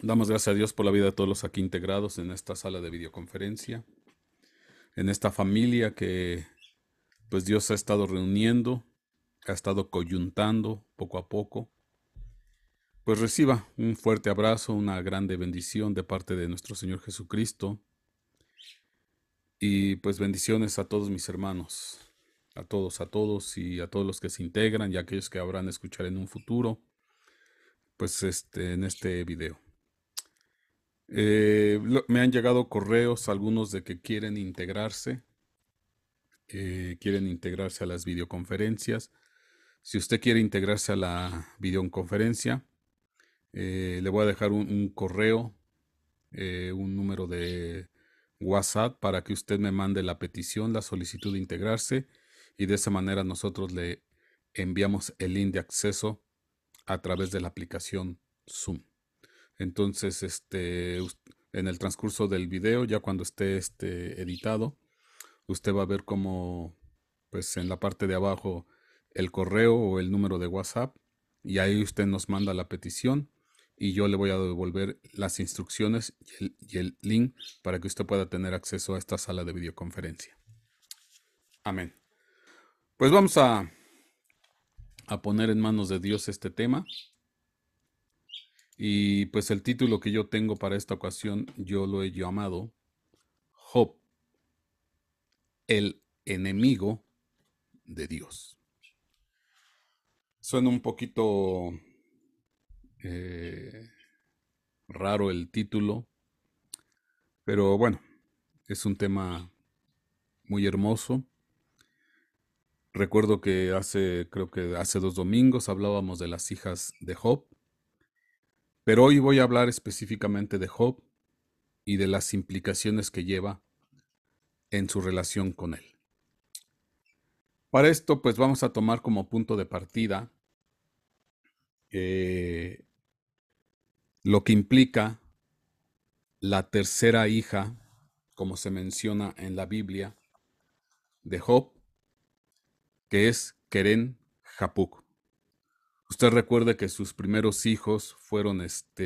Damos gracias a Dios por la vida de todos los aquí integrados en esta sala de videoconferencia, en esta familia que pues Dios ha estado reuniendo, ha estado coyuntando poco a poco. Pues reciba un fuerte abrazo, una grande bendición de parte de nuestro Señor Jesucristo y pues bendiciones a todos mis hermanos, a todos y a todos los que se integran y a aquellos que habrán de escuchar en un futuro, pues en este video. Me han llegado correos, algunos de que quieren integrarse a las videoconferencias. Si usted quiere integrarse a la videoconferencia, le voy a dejar un correo, un número de WhatsApp para que usted me mande la petición, la solicitud de integrarse y de esa manera nosotros le enviamos el link de acceso a través de la aplicación Zoom. Entonces, en el transcurso del video, ya cuando esté editado, usted va a ver como, pues en la parte de abajo, el correo o el número de WhatsApp, y ahí usted nos manda la petición y yo le voy a devolver las instrucciones y el link para que usted pueda tener acceso a esta sala de videoconferencia. Amén. Pues vamos a poner en manos de Dios este tema. Y pues el título que yo tengo para esta ocasión, yo lo he llamado Job, el enemigo de Dios. Suena un poquito eh, raro el título, pero bueno, es un tema muy hermoso. Recuerdo que creo que hace 2 domingos hablábamos de las hijas de Job, pero hoy voy a hablar específicamente de Job y de las implicaciones que lleva en su relación con él. Para esto, pues vamos a tomar como punto de partida lo que implica la tercera hija, como se menciona en la Biblia, de Job, que es Keren Japuk. Usted recuerde que sus primeros hijos fueron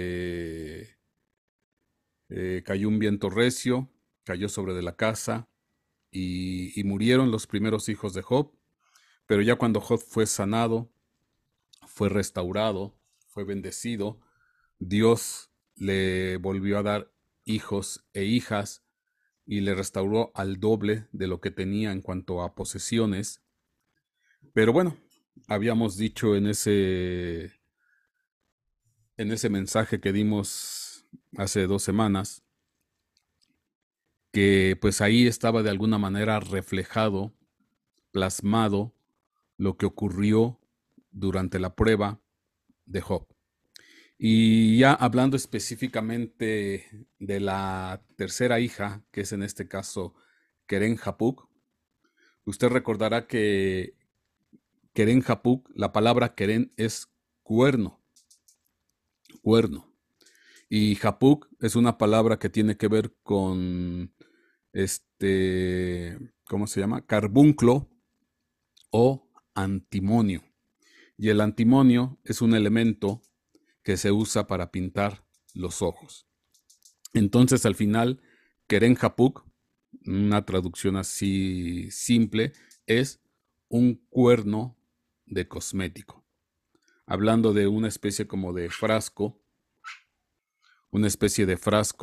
cayó un viento recio, cayó sobre de la casa y murieron los primeros hijos de Job, pero ya cuando Job fue sanado, fue restaurado, fue bendecido, Dios le volvió a dar hijos e hijas y le restauró al doble de lo que tenía en cuanto a posesiones. Pero bueno, habíamos dicho en ese mensaje que dimos hace 2 semanas, que pues ahí estaba de alguna manera reflejado, plasmado, lo que ocurrió durante la prueba de Job. Y ya hablando específicamente de la tercera hija, que es en este caso Keren Japuk, usted recordará que Keren Japuk, la palabra Keren es cuerno, cuerno. Y Japuk es una palabra que tiene que ver con ¿cómo se llama? Carbunclo o antimonio. Y el antimonio es un elemento que se usa para pintar los ojos. Entonces, al final, Keren Japuk, una traducción así simple, es un cuerno de cosmético. Hablando de una especie como de frasco, una especie de frasco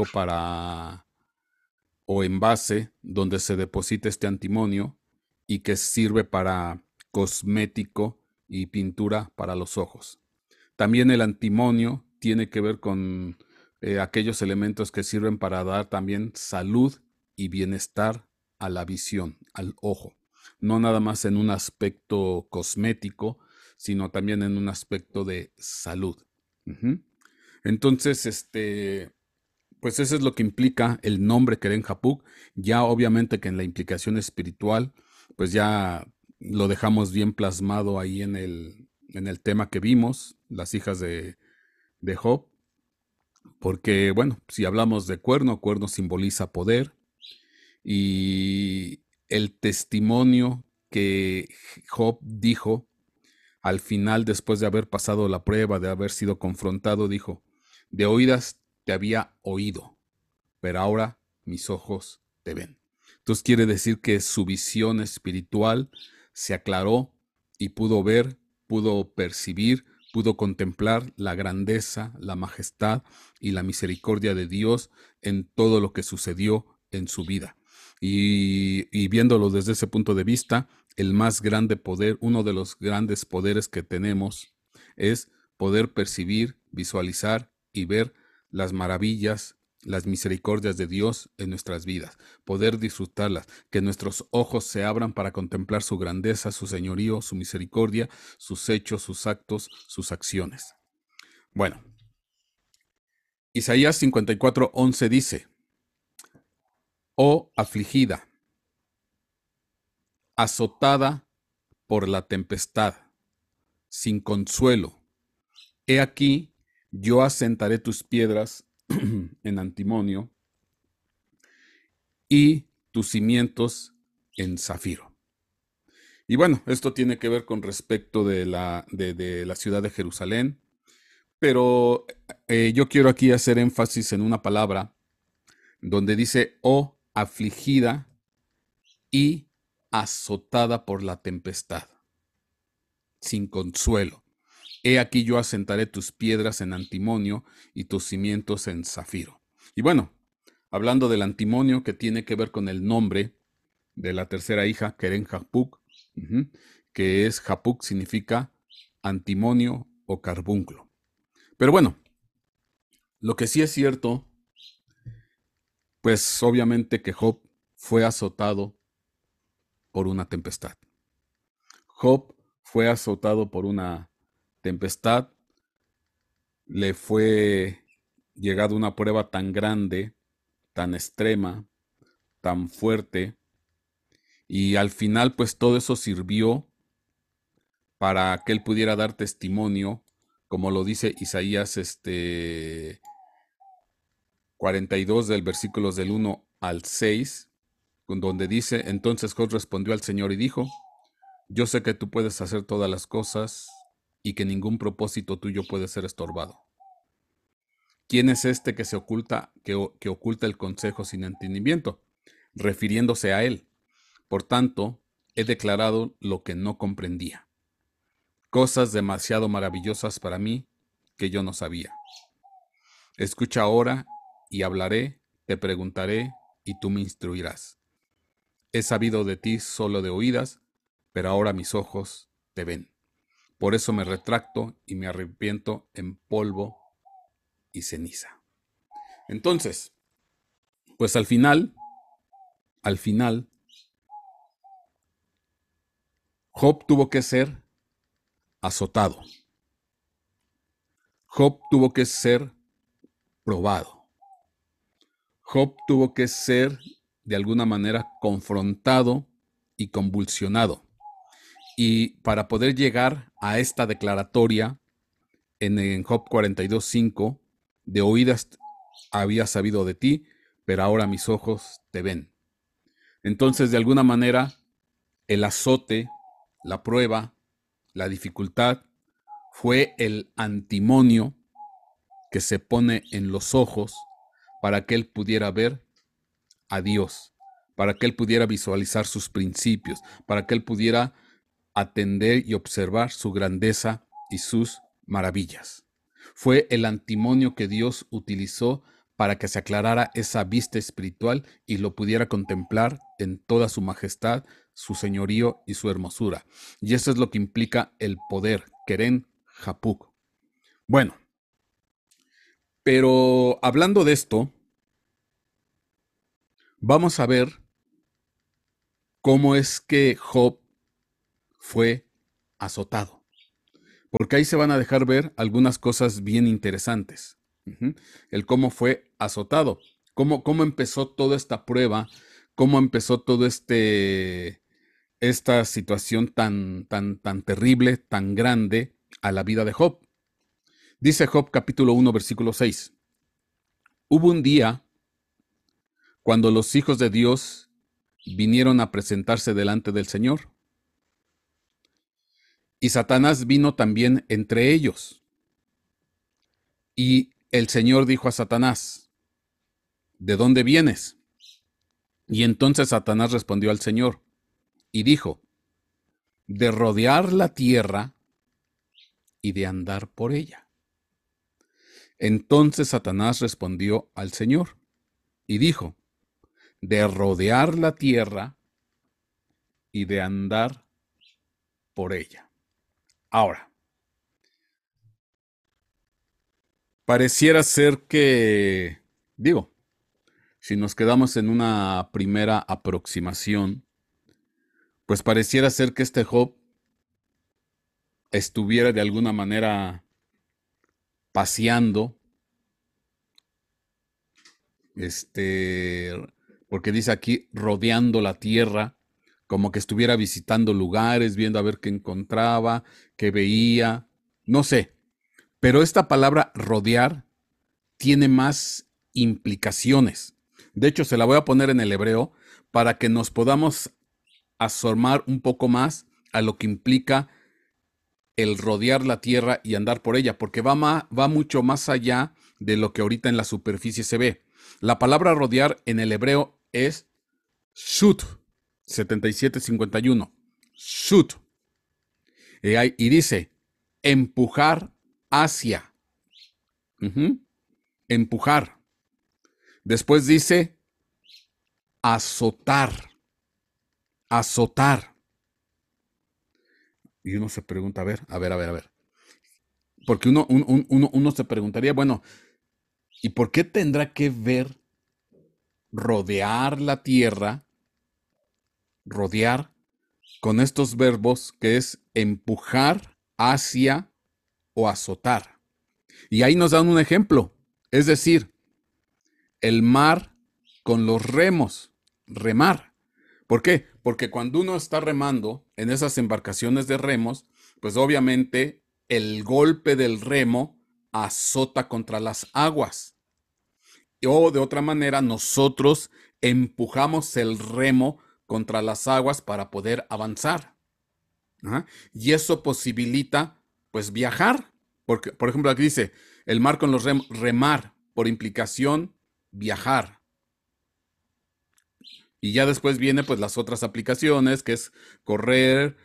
o envase donde se deposita este antimonio y que sirve para cosmético y pintura para los ojos. También el antimonio tiene que ver con aquellos elementos que sirven para dar también salud y bienestar a la visión, al ojo. No nada más en un aspecto cosmético, sino también en un aspecto de salud. Entonces, pues eso es lo que implica el nombre Keren Japuk. Ya obviamente que en la implicación espiritual, pues ya lo dejamos bien plasmado ahí en el tema que vimos, las hijas de Job, porque bueno, si hablamos de cuerno, cuerno simboliza poder y el testimonio que Job dijo al final, después de haber pasado la prueba, de haber sido confrontado, dijo, de oídas te había oído, pero ahora mis ojos te ven. Entonces quiere decir que su visión espiritual se aclaró y pudo ver, pudo percibir, pudo contemplar la grandeza, la majestad y la misericordia de Dios en todo lo que sucedió en su vida. Y viéndolo desde ese punto de vista, el más grande poder, uno de los grandes poderes que tenemos es poder percibir, visualizar y ver las maravillas, las misericordias de Dios en nuestras vidas, poder disfrutarlas, que nuestros ojos se abran para contemplar su grandeza, su señorío, su misericordia, sus hechos, sus actos, sus acciones. Bueno, Isaías 54:11 dice: Oh afligida, azotada por la tempestad, sin consuelo, he aquí, yo asentaré tus piedras en antimonio y tus cimientos en zafiro. Y bueno, esto tiene que ver con respecto de la ciudad de Jerusalén, pero yo quiero aquí hacer énfasis en una palabra donde dice, oh afligida y azotada por la tempestad, sin consuelo. He aquí yo asentaré tus piedras en antimonio y tus cimientos en zafiro. Y bueno, hablando del antimonio, que tiene que ver con el nombre de la tercera hija, Keren Japuk, que es Japuk significa antimonio o carbunclo. Pero bueno, lo que sí es cierto, pues obviamente que Job fue azotado por una tempestad. Job fue azotado por una tempestad, le fue llegado una prueba tan grande, tan extrema, tan fuerte, y al final pues todo eso sirvió para que él pudiera dar testimonio, como lo dice Isaías 42 del versículos del 1 al 6, donde dice, entonces Job respondió al Señor y dijo, yo sé que tú puedes hacer todas las cosas y que ningún propósito tuyo puede ser estorbado. ¿Quién es este que se oculta, que oculta el consejo sin entendimiento? Refiriéndose a él. Por tanto, he declarado lo que no comprendía. Cosas demasiado maravillosas para mí que yo no sabía. Escucha ahora y hablaré, te preguntaré y tú me instruirás. He sabido de ti solo de oídas, pero ahora mis ojos te ven. Por eso me retracto y me arrepiento en polvo y ceniza. Entonces, pues al final, Job tuvo que ser azotado. Job tuvo que ser probado. Job tuvo que ser de alguna manera confrontado y convulsionado. Y para poder llegar a esta declaratoria en Job 42:5, de oídas había sabido de ti, pero ahora mis ojos te ven. Entonces, de alguna manera, el azote, la prueba, la dificultad, fue el antimonio que se pone en los ojos para que él pudiera ver a Dios, para que él pudiera visualizar sus principios, para que él pudiera atender y observar su grandeza y sus maravillas. Fue el antimonio que Dios utilizó para que se aclarara esa vista espiritual y lo pudiera contemplar en toda su majestad, su señorío y su hermosura. Y eso es lo que implica el poder, Keren Japuk. Bueno, pero hablando de esto, vamos a ver cómo es que Job fue azotado. Porque ahí se van a dejar ver algunas cosas bien interesantes. El cómo fue azotado, cómo empezó toda esta prueba, cómo empezó todo esta situación tan terrible, tan grande a la vida de Job. Dice Job capítulo 1, versículo 6. Hubo un día cuando los hijos de Dios vinieron a presentarse delante del Señor. Y Satanás vino también entre ellos. Y el Señor dijo a Satanás, ¿de dónde vienes? Y entonces Satanás respondió al Señor y dijo, de rodear la tierra y de andar por ella. Entonces Satanás respondió al Señor y dijo, de rodear la tierra y de andar por ella. Ahora, pareciera ser que, digo, si nos quedamos en una primera aproximación, pues pareciera ser que este Job estuviera de alguna manera paseando, este, porque dice aquí rodeando la tierra, como que estuviera visitando lugares, viendo a ver qué encontraba, qué veía, no sé. Pero esta palabra rodear tiene más implicaciones. De hecho, se la voy a poner en el hebreo para que nos podamos asomar un poco más a lo que implica el rodear la tierra y andar por ella, porque va mucho más allá de lo que ahorita en la superficie se ve. La palabra rodear en el hebreo es shut, 7751. Shut. Y dice, empujar hacia. Ujú. Empujar. Después dice, azotar. Azotar. Y uno se pregunta, a ver. Porque uno se preguntaría, bueno, ¿y por qué tendrá que ver rodear la tierra, rodear, con estos verbos que es empujar hacia o azotar? Y ahí nos dan un ejemplo, es decir, el mar con los remos, remar. ¿Por qué? Porque cuando uno está remando en esas embarcaciones de remos, pues obviamente el golpe del remo azota contra las aguas. O de otra manera, nosotros empujamos el remo contra las aguas para poder avanzar. Ajá. Y eso posibilita, pues, viajar. Porque, por ejemplo, aquí dice, el mar con los remar, por implicación, viajar. Y ya después viene, pues, las otras aplicaciones, que es correr,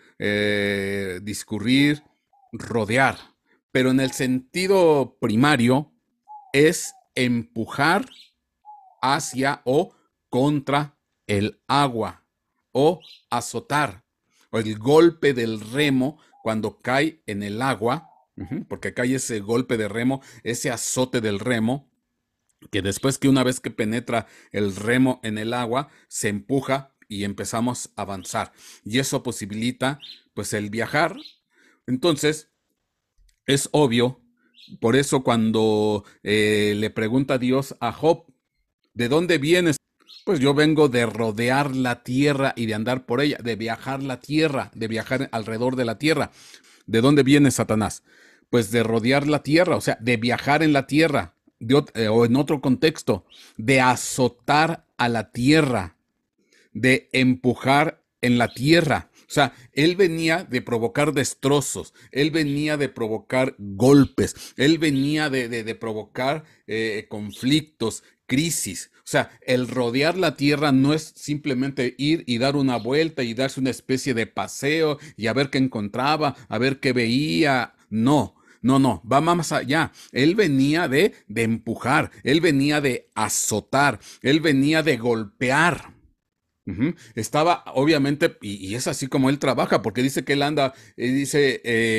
discurrir, rodear. Pero en el sentido primario es empujar hacia o contra el agua o azotar o el golpe del remo cuando cae en el agua, porque cae ese golpe de remo, ese azote del remo, que después que una vez que penetra el remo en el agua, se empuja y empezamos a avanzar. Y eso posibilita pues el viajar. Entonces, es obvio, por eso cuando le pregunta Dios a Job, ¿de dónde vienes? Pues yo vengo de rodear la tierra y de andar por ella, de viajar la tierra, de viajar alrededor de la tierra. ¿De dónde viene Satanás? Pues de rodear la tierra, o sea, de viajar en la tierra, o en otro contexto, de azotar a la tierra, de empujar en la tierra. O sea, él venía de provocar destrozos, él venía de provocar golpes, él venía de provocar conflictos, crisis. O sea, el rodear la tierra no es simplemente ir y dar una vuelta y darse una especie de paseo y a ver qué encontraba, a ver qué veía. No, no, va más allá. Él venía de empujar, él venía de azotar, él venía de golpear. Estaba, obviamente, y es así como él trabaja, porque dice que él anda, dice,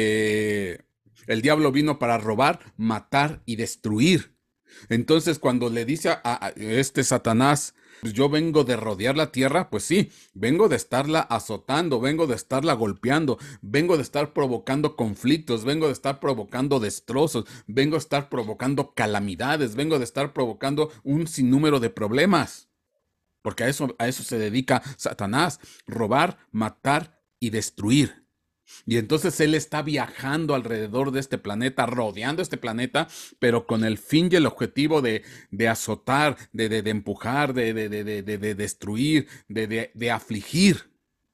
el diablo vino para robar, matar y destruir. Entonces, cuando le dice a este Satanás, pues yo vengo de rodear la tierra, pues sí, vengo de estarla azotando, vengo de estarla golpeando, vengo de estar provocando conflictos, vengo de estar provocando destrozos, vengo de estar provocando calamidades, vengo de estar provocando un sinnúmero de problemas. Porque a eso se dedica Satanás, robar, matar y destruir. Y entonces él está viajando alrededor de este planeta, rodeando este planeta, pero con el fin y el objetivo de azotar, de empujar, de destruir, de afligir.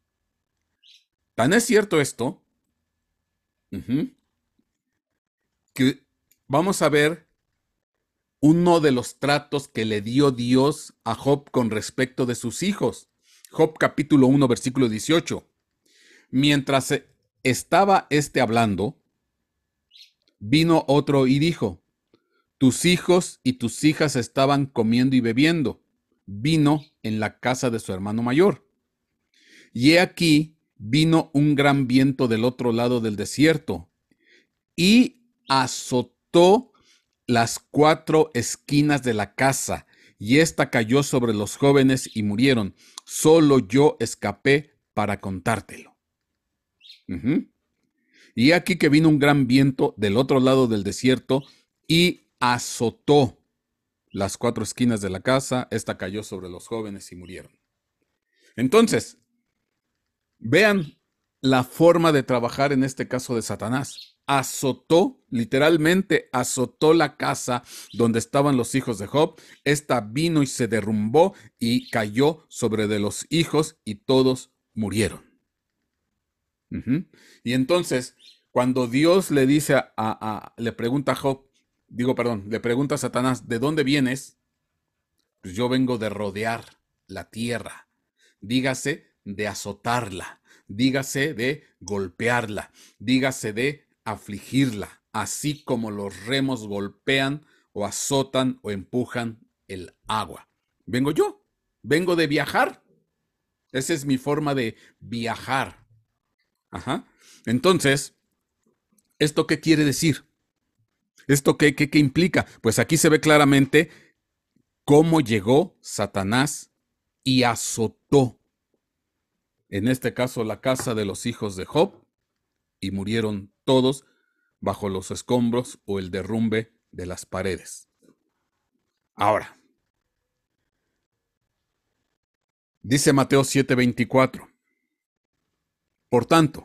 Tan es cierto esto, ujú, que vamos a ver uno de los tratos que le dio Dios a Job con respecto de sus hijos. Job capítulo 1, versículo 18. Mientras estaba hablando, vino otro y dijo: tus hijos y tus hijas estaban comiendo y bebiendo vino en la casa de su hermano mayor. Y he aquí, vino un gran viento del otro lado del desierto y azotó las 4 esquinas de la casa, y ésta cayó sobre los jóvenes y murieron. Solo yo escapé para contártelo. Y aquí que vino un gran viento del otro lado del desierto y azotó las 4 esquinas de la casa, esta cayó sobre los jóvenes y murieron. Entonces, vean la forma de trabajar en este caso de Satanás. Azotó, literalmente azotó la casa donde estaban los hijos de Job. Esta vino y se derrumbó y cayó sobre de los hijos y todos murieron. Y entonces, cuando Dios le dice le pregunta a Job, le pregunta a Satanás, ¿de dónde vienes? Pues yo vengo de rodear la tierra, dígase de azotarla, dígase de golpearla, dígase de afligirla, así como los remos golpean o azotan o empujan el agua. Vengo yo, vengo de viajar. Esa es mi forma de viajar. Entonces, ¿esto qué quiere decir? ¿Esto qué implica? Pues aquí se ve claramente cómo llegó Satanás y azotó, en este caso, la casa de los hijos de Job, y murieron todos bajo los escombros o el derrumbe de las paredes. Ahora, dice Mateo 7:24, por tanto,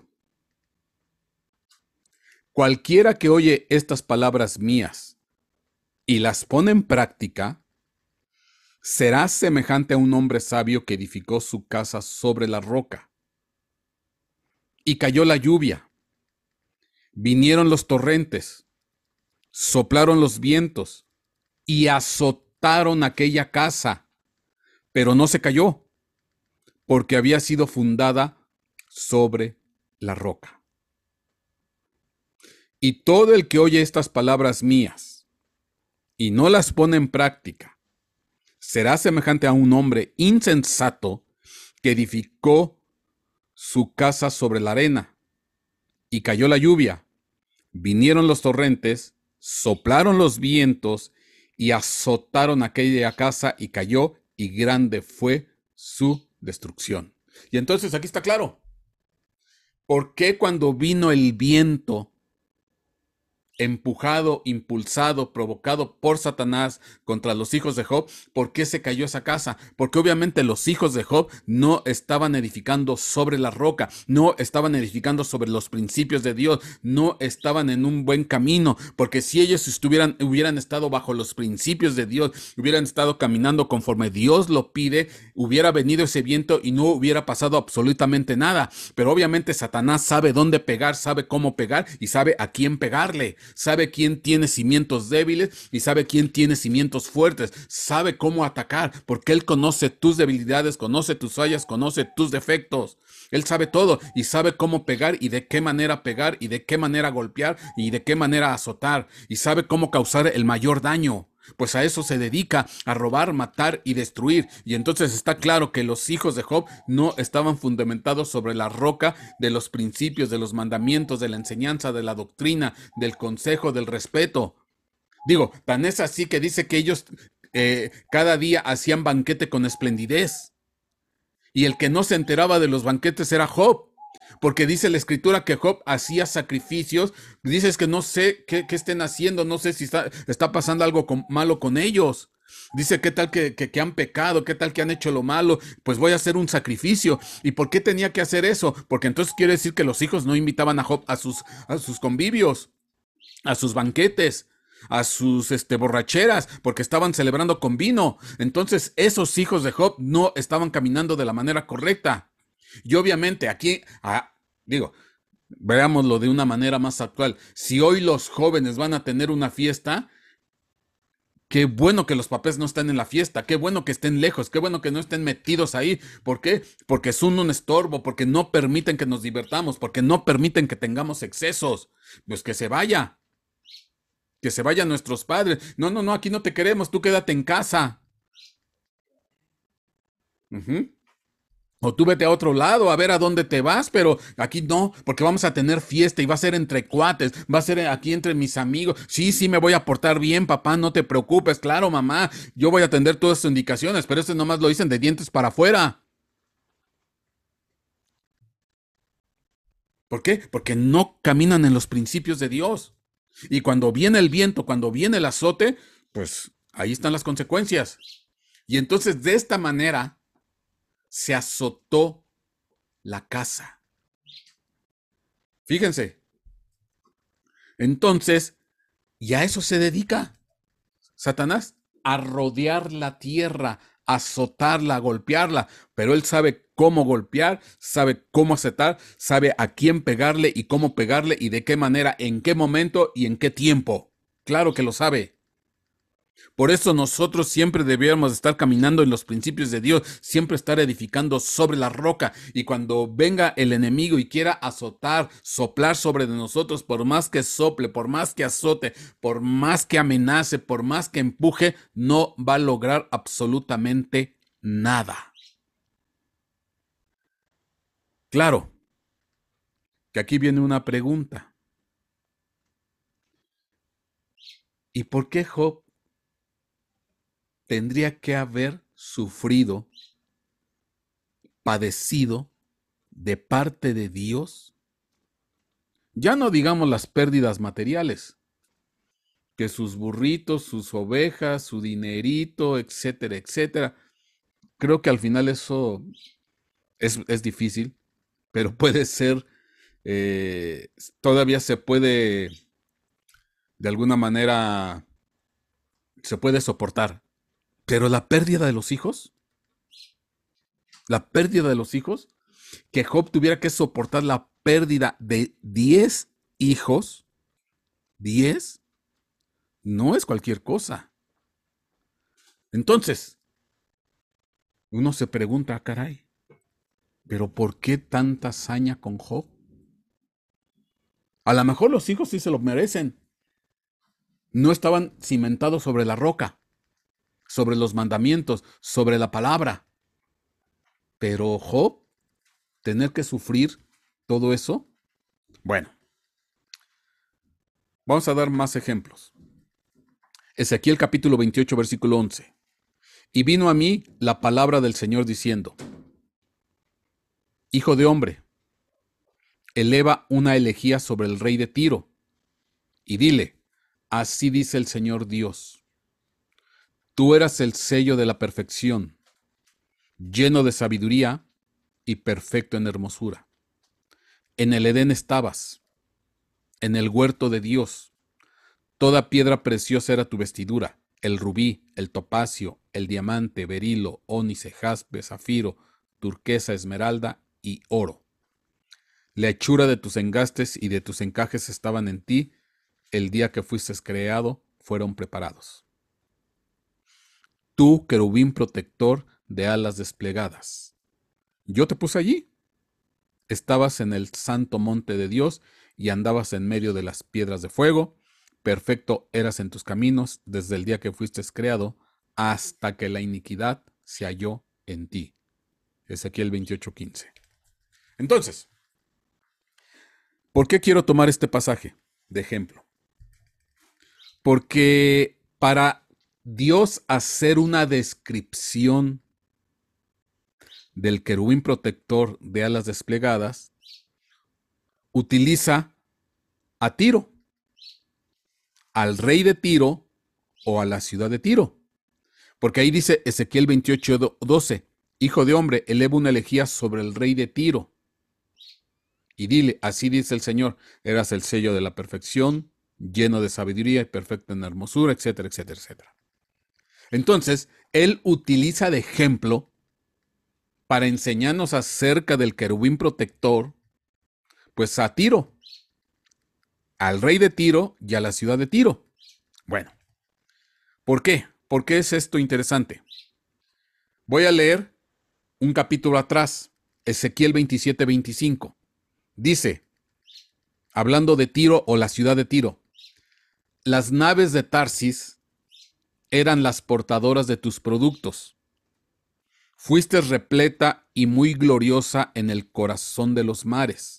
cualquiera que oye estas palabras mías y las pone en práctica, será semejante a un hombre sabio que edificó su casa sobre la roca. Y cayó la lluvia, vinieron los torrentes, soplaron los vientos y azotaron aquella casa, pero no se cayó, porque había sido fundada sobre la roca. Y todo el que oye estas palabras mías y no las pone en práctica, será semejante a un hombre insensato que edificó su casa sobre la arena. Y cayó la lluvia, vinieron los torrentes, soplaron los vientos y azotaron aquella casa y cayó, y grande fue su destrucción. Y entonces aquí está claro. ¿Por qué cuando vino el viento, empujado, impulsado, provocado por Satanás contra los hijos de Job, por qué se cayó esa casa? Porque obviamente los hijos de Job no estaban edificando sobre la roca, no estaban edificando sobre los principios de Dios, no estaban en un buen camino, porque si ellos hubieran estado bajo los principios de Dios, hubieran estado caminando conforme Dios lo pide, hubiera venido ese viento y no hubiera pasado absolutamente nada. Pero obviamente Satanás sabe dónde pegar, sabe cómo pegar y sabe a quién pegarle. Sabe quién tiene cimientos débiles y sabe quién tiene cimientos fuertes. Sabe cómo atacar, porque Él conoce tus debilidades, conoce tus fallas, conoce tus defectos. Él sabe todo y sabe cómo pegar y de qué manera pegar y de qué manera golpear y de qué manera azotar. Y sabe cómo causar el mayor daño. Pues a eso se dedica, a robar, matar y destruir. Y entonces está claro que los hijos de Job no estaban fundamentados sobre la roca de los principios, de los mandamientos, de la enseñanza, de la doctrina, del consejo, del respeto. Tan es así que dice que ellos cada día hacían banquete con esplendidez. Y el que no se enteraba de los banquetes era Job. Porque dice la escritura que Job hacía sacrificios. Dices que no sé qué estén haciendo, no sé si está pasando algo malo con ellos. Dice, ¿qué tal que han pecado? ¿Qué tal que han hecho lo malo? Pues voy a hacer un sacrificio. ¿Y por qué tenía que hacer eso? Porque entonces quiere decir que los hijos no invitaban a Job a sus convivios, a sus banquetes, a sus borracheras, porque estaban celebrando con vino. Entonces esos hijos de Job no estaban caminando de la manera correcta. Y obviamente aquí, veámoslo de una manera más actual. Si hoy los jóvenes van a tener una fiesta, Qué bueno que los papás no están en la fiesta, qué bueno que estén lejos, qué bueno que no estén metidos ahí. ¿Por qué? Porque son un estorbo, porque no permiten que nos divertamos, porque no permiten que tengamos excesos. Pues que se vayan nuestros padres. No, no, no, aquí no te queremos, tú quédate en casa. Ujú. O tú vete a otro lado a ver a dónde te vas, pero aquí no, porque vamos a tener fiesta y va a ser entre cuates, va a ser aquí entre mis amigos. Sí, sí, me voy a portar bien, papá, no te preocupes. Claro, mamá, yo voy a atender todas sus indicaciones, pero eso nomás lo dicen de dientes para afuera. ¿Por qué? Porque no caminan en los principios de Dios. Y cuando viene el viento, cuando viene el azote, pues ahí están las consecuencias. Y entonces de esta manera se azotó la casa. Fíjense. Entonces, y a eso se dedica Satanás, a rodear la tierra, a azotarla, a golpearla. Pero él sabe cómo golpear, sabe cómo azotar, sabe a quién pegarle y cómo pegarle y de qué manera, en qué momento y en qué tiempo. Claro que lo sabe. Por eso nosotros siempre debiéramos estar caminando en los principios de Dios, siempre estar edificando sobre la roca. Y cuando venga el enemigo y quiera azotar, soplar sobre de nosotros, por más que sople, por más que azote, por más que amenace, por más que empuje, no va a lograr absolutamente nada. Claro, que aquí viene una pregunta. ¿Y por qué Job tendría que haber sufrido, padecido de parte de Dios? Ya no digamos las pérdidas materiales, que sus burritos, sus ovejas, su dinerito, etcétera, etcétera. Creo que al final eso es difícil, pero puede ser, eh, todavía se puede, de alguna manera, se puede soportar. Pero la pérdida de los hijos, que Job tuviera que soportar la pérdida de 10 hijos, 10, no es cualquier cosa. Entonces, uno se pregunta, caray, ¿pero por qué tanta hazaña con Job? A lo mejor los hijos sí se lo merecen. No estaban cimentados sobre la roca, sobre los mandamientos, sobre la palabra. Pero Job, tener que sufrir todo eso. Bueno, vamos a dar más ejemplos. Ezequiel capítulo 28, versículo 11. Y vino a mí la palabra del Señor diciendo, Hijo de hombre, eleva una elegía sobre el rey de Tiro, y dile, así dice el Señor Dios, tú eras el sello de la perfección, lleno de sabiduría y perfecto en hermosura. En el Edén estabas, en el huerto de Dios. Toda piedra preciosa era tu vestidura, el rubí, el topacio, el diamante, berilo, ónice, jaspe, zafiro, turquesa, esmeralda y oro. La hechura de tus engastes y de tus encajes estaban en ti, el día que fuiste creado fueron preparados. Tú, querubín protector de alas desplegadas. Yo te puse allí. Estabas en el santo monte de Dios y andabas en medio de las piedras de fuego. Perfecto eras en tus caminos desde el día que fuiste creado hasta que la iniquidad se halló en ti. Ezequiel 28:15. Entonces, ¿por qué quiero tomar este pasaje de ejemplo? Porque para Dios hacer una descripción del querubín protector de alas desplegadas, utiliza a Tiro, al rey de Tiro o a la ciudad de Tiro. Porque ahí dice Ezequiel 28:12, Hijo de hombre, eleva una elegía sobre el rey de Tiro. Y dile, así dice el Señor, eras el sello de la perfección, lleno de sabiduría y perfecto en hermosura, etcétera, etcétera, etcétera. Entonces, él utiliza de ejemplo para enseñarnos acerca del querubín protector, pues a Tiro, al rey de Tiro y a la ciudad de Tiro. Bueno, ¿Por qué? ¿Por qué es esto interesante? Voy a leer un capítulo atrás, Ezequiel 27:25. Dice, hablando de Tiro o la ciudad de Tiro, las naves de Tarsis eran las portadoras de tus productos. Fuiste repleta y muy gloriosa en el corazón de los mares.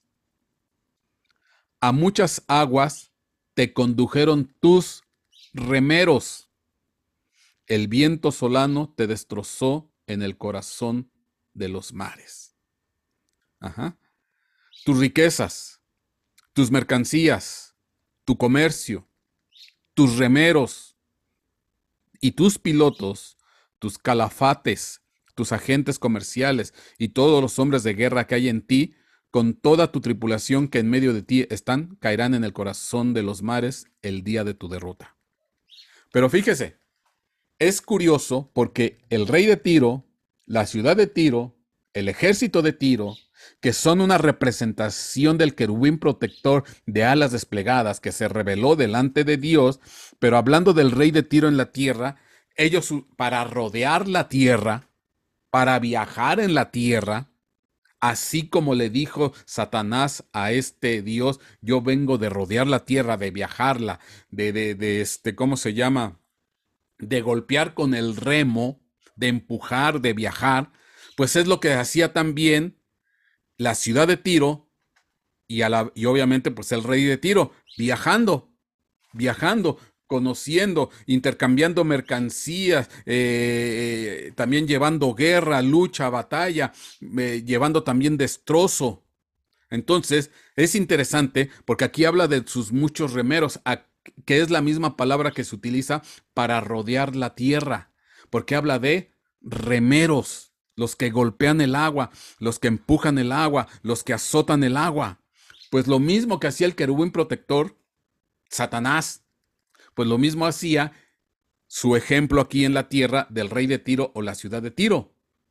A muchas aguas te condujeron tus remeros. El viento solano te destrozó en el corazón de los mares. Ajá. Tus riquezas, tus mercancías, tu comercio, tus remeros y tus pilotos, tus calafates, tus agentes comerciales y todos los hombres de guerra que hay en ti, con toda tu tripulación que en medio de ti están, caerán en el corazón de los mares el día de tu derrota. Pero fíjese, es curioso porque el rey de Tiro, la ciudad de Tiro, el ejército de Tiro, que son una representación del querubín protector de alas desplegadas que se reveló delante de Dios, pero hablando del rey de Tiro en la tierra, ellos para rodear la tierra, para viajar en la tierra, así como le dijo Satanás a este Dios, yo vengo de rodear la tierra, de viajarla, ¿cómo se llama? De golpear con el remo, de empujar, de viajar, pues es lo que hacía también la ciudad de Tiro y obviamente pues el rey de Tiro, viajando, conociendo, intercambiando mercancías, también llevando guerra, lucha, batalla, llevando también destrozo. Entonces, es interesante porque aquí habla de sus muchos remeros, que es la misma palabra que se utiliza para rodear la tierra, porque habla de remeros, los que golpean el agua, los que empujan el agua, los que azotan el agua. Pues lo mismo que hacía el querubín protector, Satanás, pues lo mismo hacía su ejemplo aquí en la tierra del rey de Tiro o la ciudad de Tiro.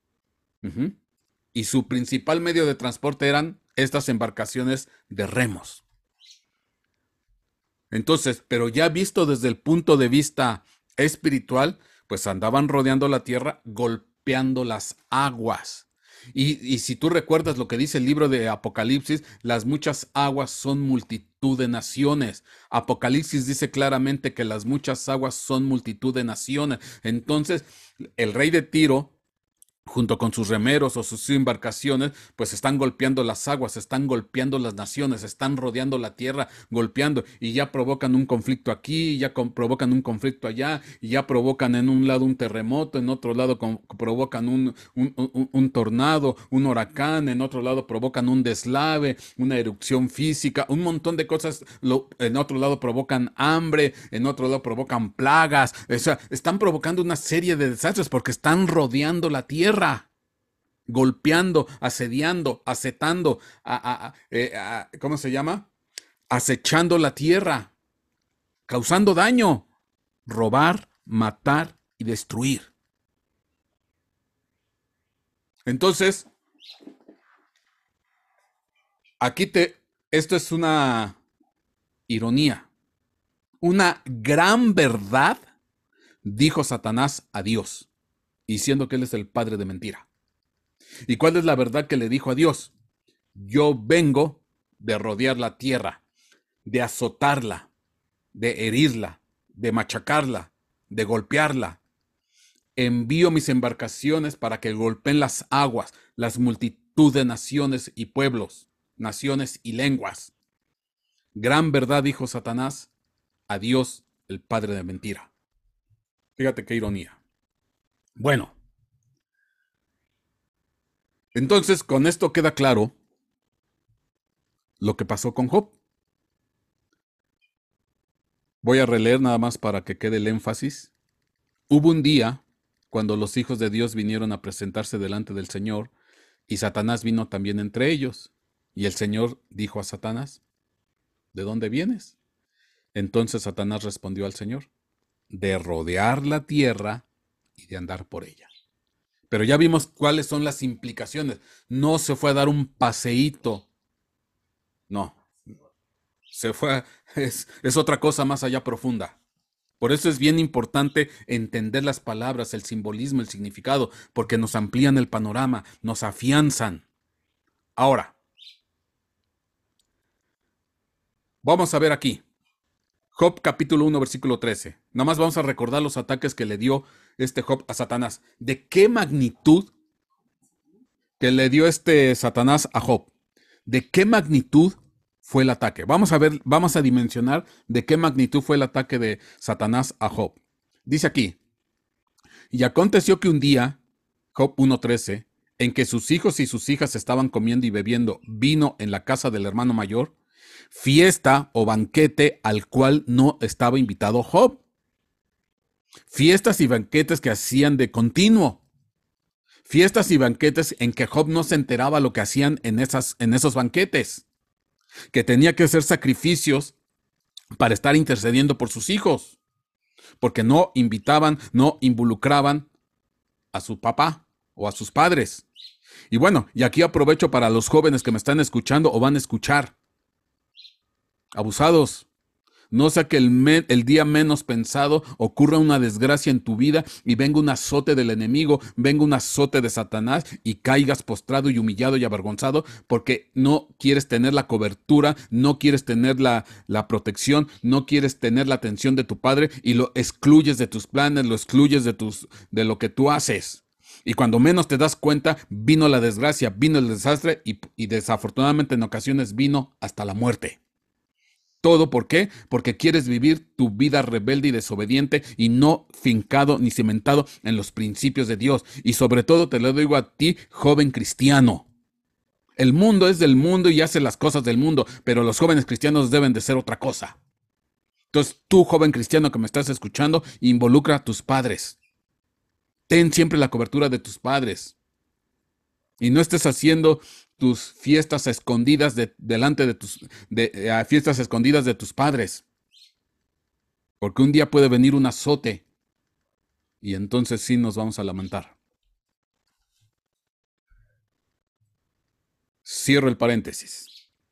Y su principal medio de transporte eran estas embarcaciones de remos. Entonces, pero ya visto desde el punto de vista espiritual, pues andaban rodeando la tierra, golpeando las aguas. Y si tú recuerdas lo que dice el libro de Apocalipsis, las muchas aguas son multitud de naciones. Apocalipsis dice claramente que las muchas aguas son multitud de naciones. Entonces, el rey de Tiro, junto con sus remeros o sus embarcaciones, pues están golpeando las aguas, están golpeando las naciones, están rodeando la tierra, golpeando, y ya provocan un conflicto aquí, ya provocan un conflicto allá, y ya provocan en un lado un terremoto, en otro lado provocan un tornado, un huracán, en otro lado provocan un deslave, una erupción física, un montón de cosas, en otro lado provocan hambre, en otro lado provocan plagas, o sea, están provocando una serie de desastres porque están rodeando la tierra, golpeando, asediando, acetando, ¿cómo se llama? Acechando la tierra, causando daño, robar, matar y destruir. Entonces, esto es una ironía, una gran verdad, dijo Satanás a Dios, diciendo que él es el padre de mentira. ¿Y cuál es la verdad que le dijo a Dios? Yo vengo de rodear la tierra, de azotarla, de herirla, de machacarla, de golpearla. Envío mis embarcaciones para que golpeen las aguas, las multitud de naciones y pueblos, naciones y lenguas. Gran verdad dijo Satanás a Dios, el padre de mentira. Fíjate qué ironía. Bueno, entonces con esto queda claro lo que pasó con Job. Voy a releer nada más para que quede el énfasis. Hubo un día cuando los hijos de Dios vinieron a presentarse delante del Señor, y Satanás vino también entre ellos. Y el Señor dijo a Satanás, ¿de dónde vienes? Entonces Satanás respondió al Señor, de rodear la tierra y de andar por ella. Pero ya vimos cuáles son las implicaciones. No se fue a dar un paseíto. No. Se fue, es otra cosa más allá profunda. Por eso es bien importante entender las palabras, el simbolismo, el significado, porque nos amplían el panorama, nos afianzan. Ahora, vamos a ver aquí. Job capítulo 1, versículo 13. Nada más vamos a recordar los ataques que le dio este Job a Satanás. ¿De qué magnitud que le dio este Satanás a Job? ¿De qué magnitud fue el ataque? Vamos a ver, vamos a dimensionar de qué magnitud fue el ataque de Satanás a Job. Dice aquí, y aconteció que un día, Job 1:13, en que sus hijos y sus hijas estaban comiendo y bebiendo vino en la casa del hermano mayor, fiesta o banquete al cual no estaba invitado Job. Fiestas y banquetes que hacían de continuo. Fiestas y banquetes en que Job no se enteraba lo que hacían en esos banquetes. Que tenía que hacer sacrificios para estar intercediendo por sus hijos. Porque no invitaban, no involucraban a su papá o a sus padres. Y bueno, y aquí aprovecho para los jóvenes que me están escuchando o van a escuchar. Abusados. No sea que el día menos pensado ocurra una desgracia en tu vida y venga un azote del enemigo, venga un azote de Satanás y caigas postrado y humillado y avergonzado porque no quieres tener la cobertura, no quieres tener la protección, no quieres tener la atención de tu padre y lo excluyes de tus planes, lo excluyes de lo que tú haces. Y cuando menos te das cuenta, vino la desgracia, vino el desastre y desafortunadamente en ocasiones vino hasta la muerte. ¿Todo por qué? Porque quieres vivir tu vida rebelde y desobediente y no fincado ni cimentado en los principios de Dios. Y sobre todo te lo digo a ti, joven cristiano. El mundo es del mundo y hace las cosas del mundo, pero los jóvenes cristianos deben de ser otra cosa. Entonces tú, joven cristiano que me estás escuchando, involucra a tus padres. Ten siempre la cobertura de tus padres. Y no estés haciendo tus fiestas escondidas delante de fiestas escondidas de tus padres. Porque un día puede venir un azote y entonces sí nos vamos a lamentar. Cierro el paréntesis.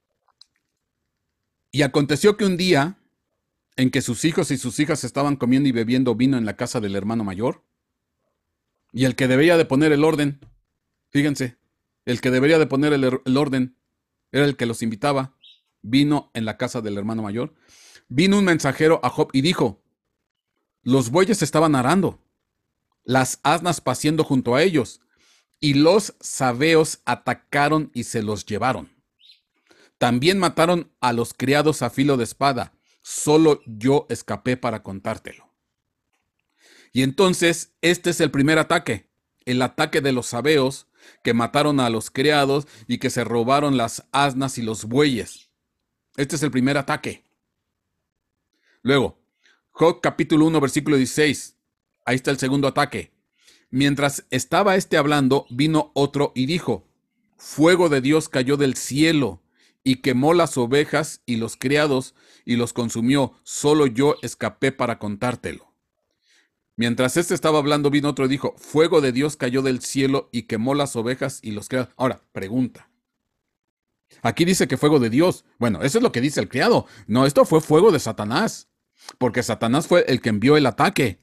Y aconteció que un día en que sus hijos y sus hijas estaban comiendo y bebiendo vino en la casa del hermano mayor, y el que debería de poner el orden, fíjense, el que debería de poner el orden era el que los invitaba, vino en la casa del hermano mayor. Vino un mensajero a Job y dijo, los bueyes estaban arando, las asnas paciendo junto a ellos, y los sabeos atacaron y se los llevaron. También mataron a los criados a filo de espada, solo yo escapé para contártelo. Y entonces, este es el primer ataque, el ataque de los sabeos, que mataron a los criados y que se robaron las asnas y los bueyes. Este es el primer ataque. Luego, Job capítulo 1, versículo 16. Ahí está el segundo ataque. Mientras estaba hablando, vino otro y dijo, fuego de Dios cayó del cielo y quemó las ovejas y los criados y los consumió. Solo yo escapé para contártelo. Mientras estaba hablando, vino otro y dijo, fuego de Dios cayó del cielo y quemó las ovejas y los criados. Ahora, pregunta. Aquí dice que fuego de Dios. Bueno, eso es lo que dice el criado. No, esto fue fuego de Satanás. Porque Satanás fue el que envió el ataque.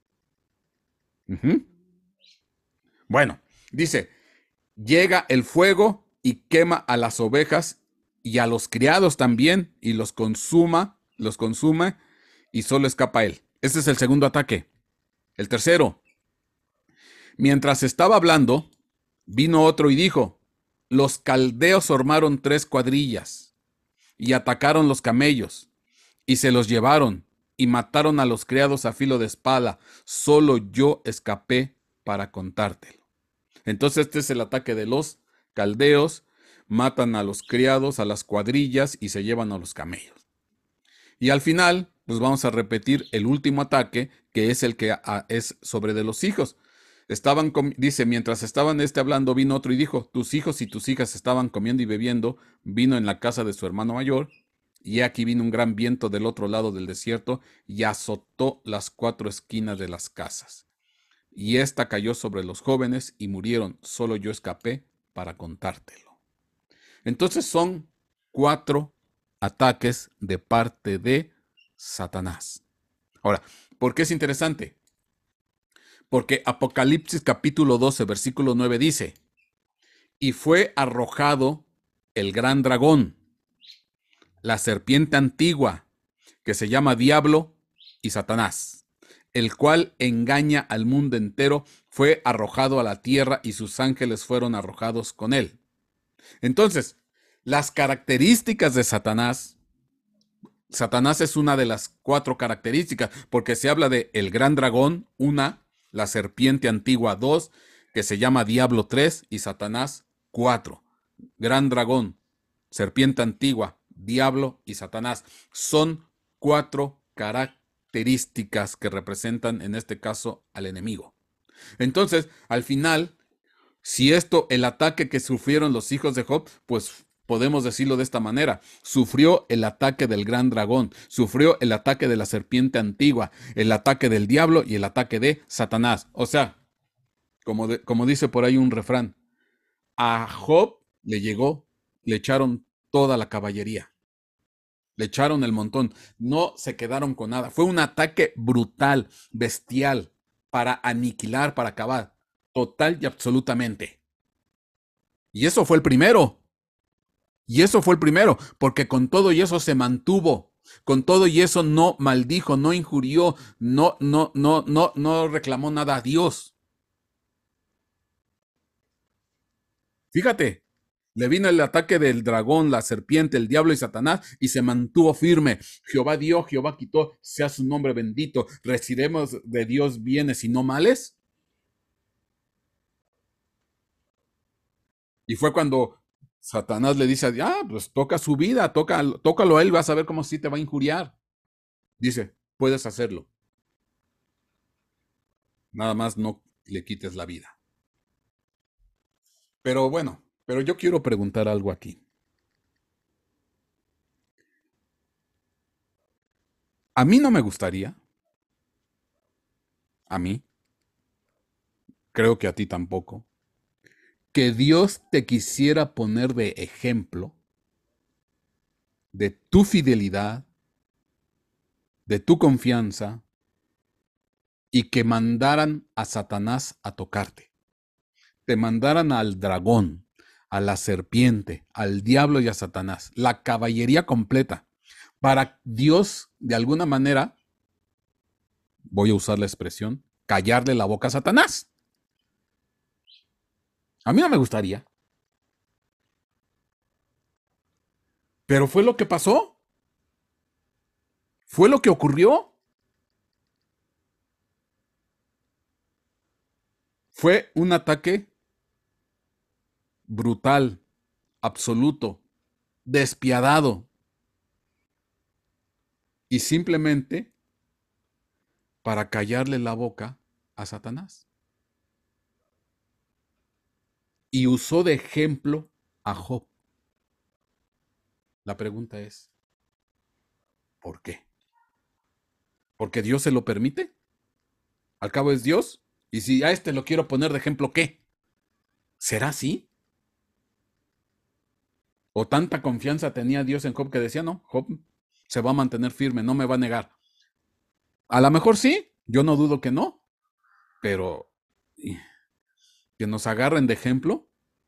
Bueno, dice, llega el fuego y quema a las ovejas y a los criados también y los consume y solo escapa él. Este es el segundo ataque. El tercero, mientras estaba hablando, vino otro y dijo, los caldeos armaron 3 cuadrillas y atacaron los camellos y se los llevaron y mataron a los criados a filo de espada. Solo yo escapé para contártelo. Entonces este es el ataque de los caldeos, matan a los criados, a las cuadrillas y se llevan a los camellos. Y al final, pues vamos a repetir el último ataque, que es el que es sobre de los hijos. Dice, mientras estaban hablando, vino otro y dijo, tus hijos y tus hijas estaban comiendo y bebiendo vino en la casa de su hermano mayor, y aquí vino un gran viento del otro lado del desierto y azotó las 4 esquinas de las casas. Y esta cayó sobre los jóvenes y murieron. Solo yo escapé para contártelo. Entonces son 4 ataques de parte de Satanás. Ahora, ¿por qué es interesante? Porque Apocalipsis capítulo 12, versículo 9 dice, y fue arrojado el gran dragón, la serpiente antigua, que se llama Diablo y Satanás, el cual engaña al mundo entero, fue arrojado a la tierra y sus ángeles fueron arrojados con él. Entonces, las características de Satanás, Satanás es una de las 4 características, porque se habla de el gran dragón, 1, la serpiente antigua, 2, que se llama Diablo, 3, y Satanás, 4. Gran dragón, serpiente antigua, Diablo y Satanás son 4 características que representan en este caso al enemigo. Entonces, al final, si esto, el ataque que sufrieron los hijos de Job, pues podemos decirlo de esta manera, sufrió el ataque del gran dragón, sufrió el ataque de la serpiente antigua, el ataque del diablo y el ataque de Satanás. O sea, como dice por ahí un refrán, a Job le llegó, le echaron toda la caballería, le echaron el montón, no se quedaron con nada. Fue un ataque brutal, bestial, para aniquilar, para acabar, total y absolutamente. Y eso fue el primero. Y eso fue el primero, porque con todo y eso se mantuvo. Con todo y eso no maldijo, no injurió, no reclamó nada a Dios. Fíjate, le vino el ataque del dragón, la serpiente, el diablo y Satanás y se mantuvo firme. Jehová dio, Jehová quitó, sea su nombre bendito. ¿Recibiremos de Dios bienes y no males? Y fue cuando Satanás le dice, pues toca su vida, tócalo a él, vas a ver cómo sí te va a injuriar. Dice, puedes hacerlo, nada más no le quites la vida. Pero bueno, pero yo quiero preguntar algo aquí. A mí no me gustaría, a mí, creo que a ti tampoco, que Dios te quisiera poner de ejemplo de tu fidelidad, de tu confianza, y que mandaran a Satanás a tocarte. Te mandaran al dragón, a la serpiente, al diablo y a Satanás, la caballería completa, para Dios, de alguna manera, voy a usar la expresión, callarle la boca a Satanás. A mí no me gustaría, pero fue lo que pasó, fue lo que ocurrió. Fue un ataque brutal, absoluto, despiadado, y simplemente para callarle la boca a Satanás. Y usó de ejemplo a Job. La pregunta es, ¿por qué? ¿Porque Dios se lo permite? Al cabo es Dios. Y si a este lo quiero poner de ejemplo, ¿qué? ¿Será así? ¿O tanta confianza tenía Dios en Job que decía, no, Job se va a mantener firme, no me va a negar? A lo mejor sí, yo no dudo que no, pero que nos agarren de ejemplo,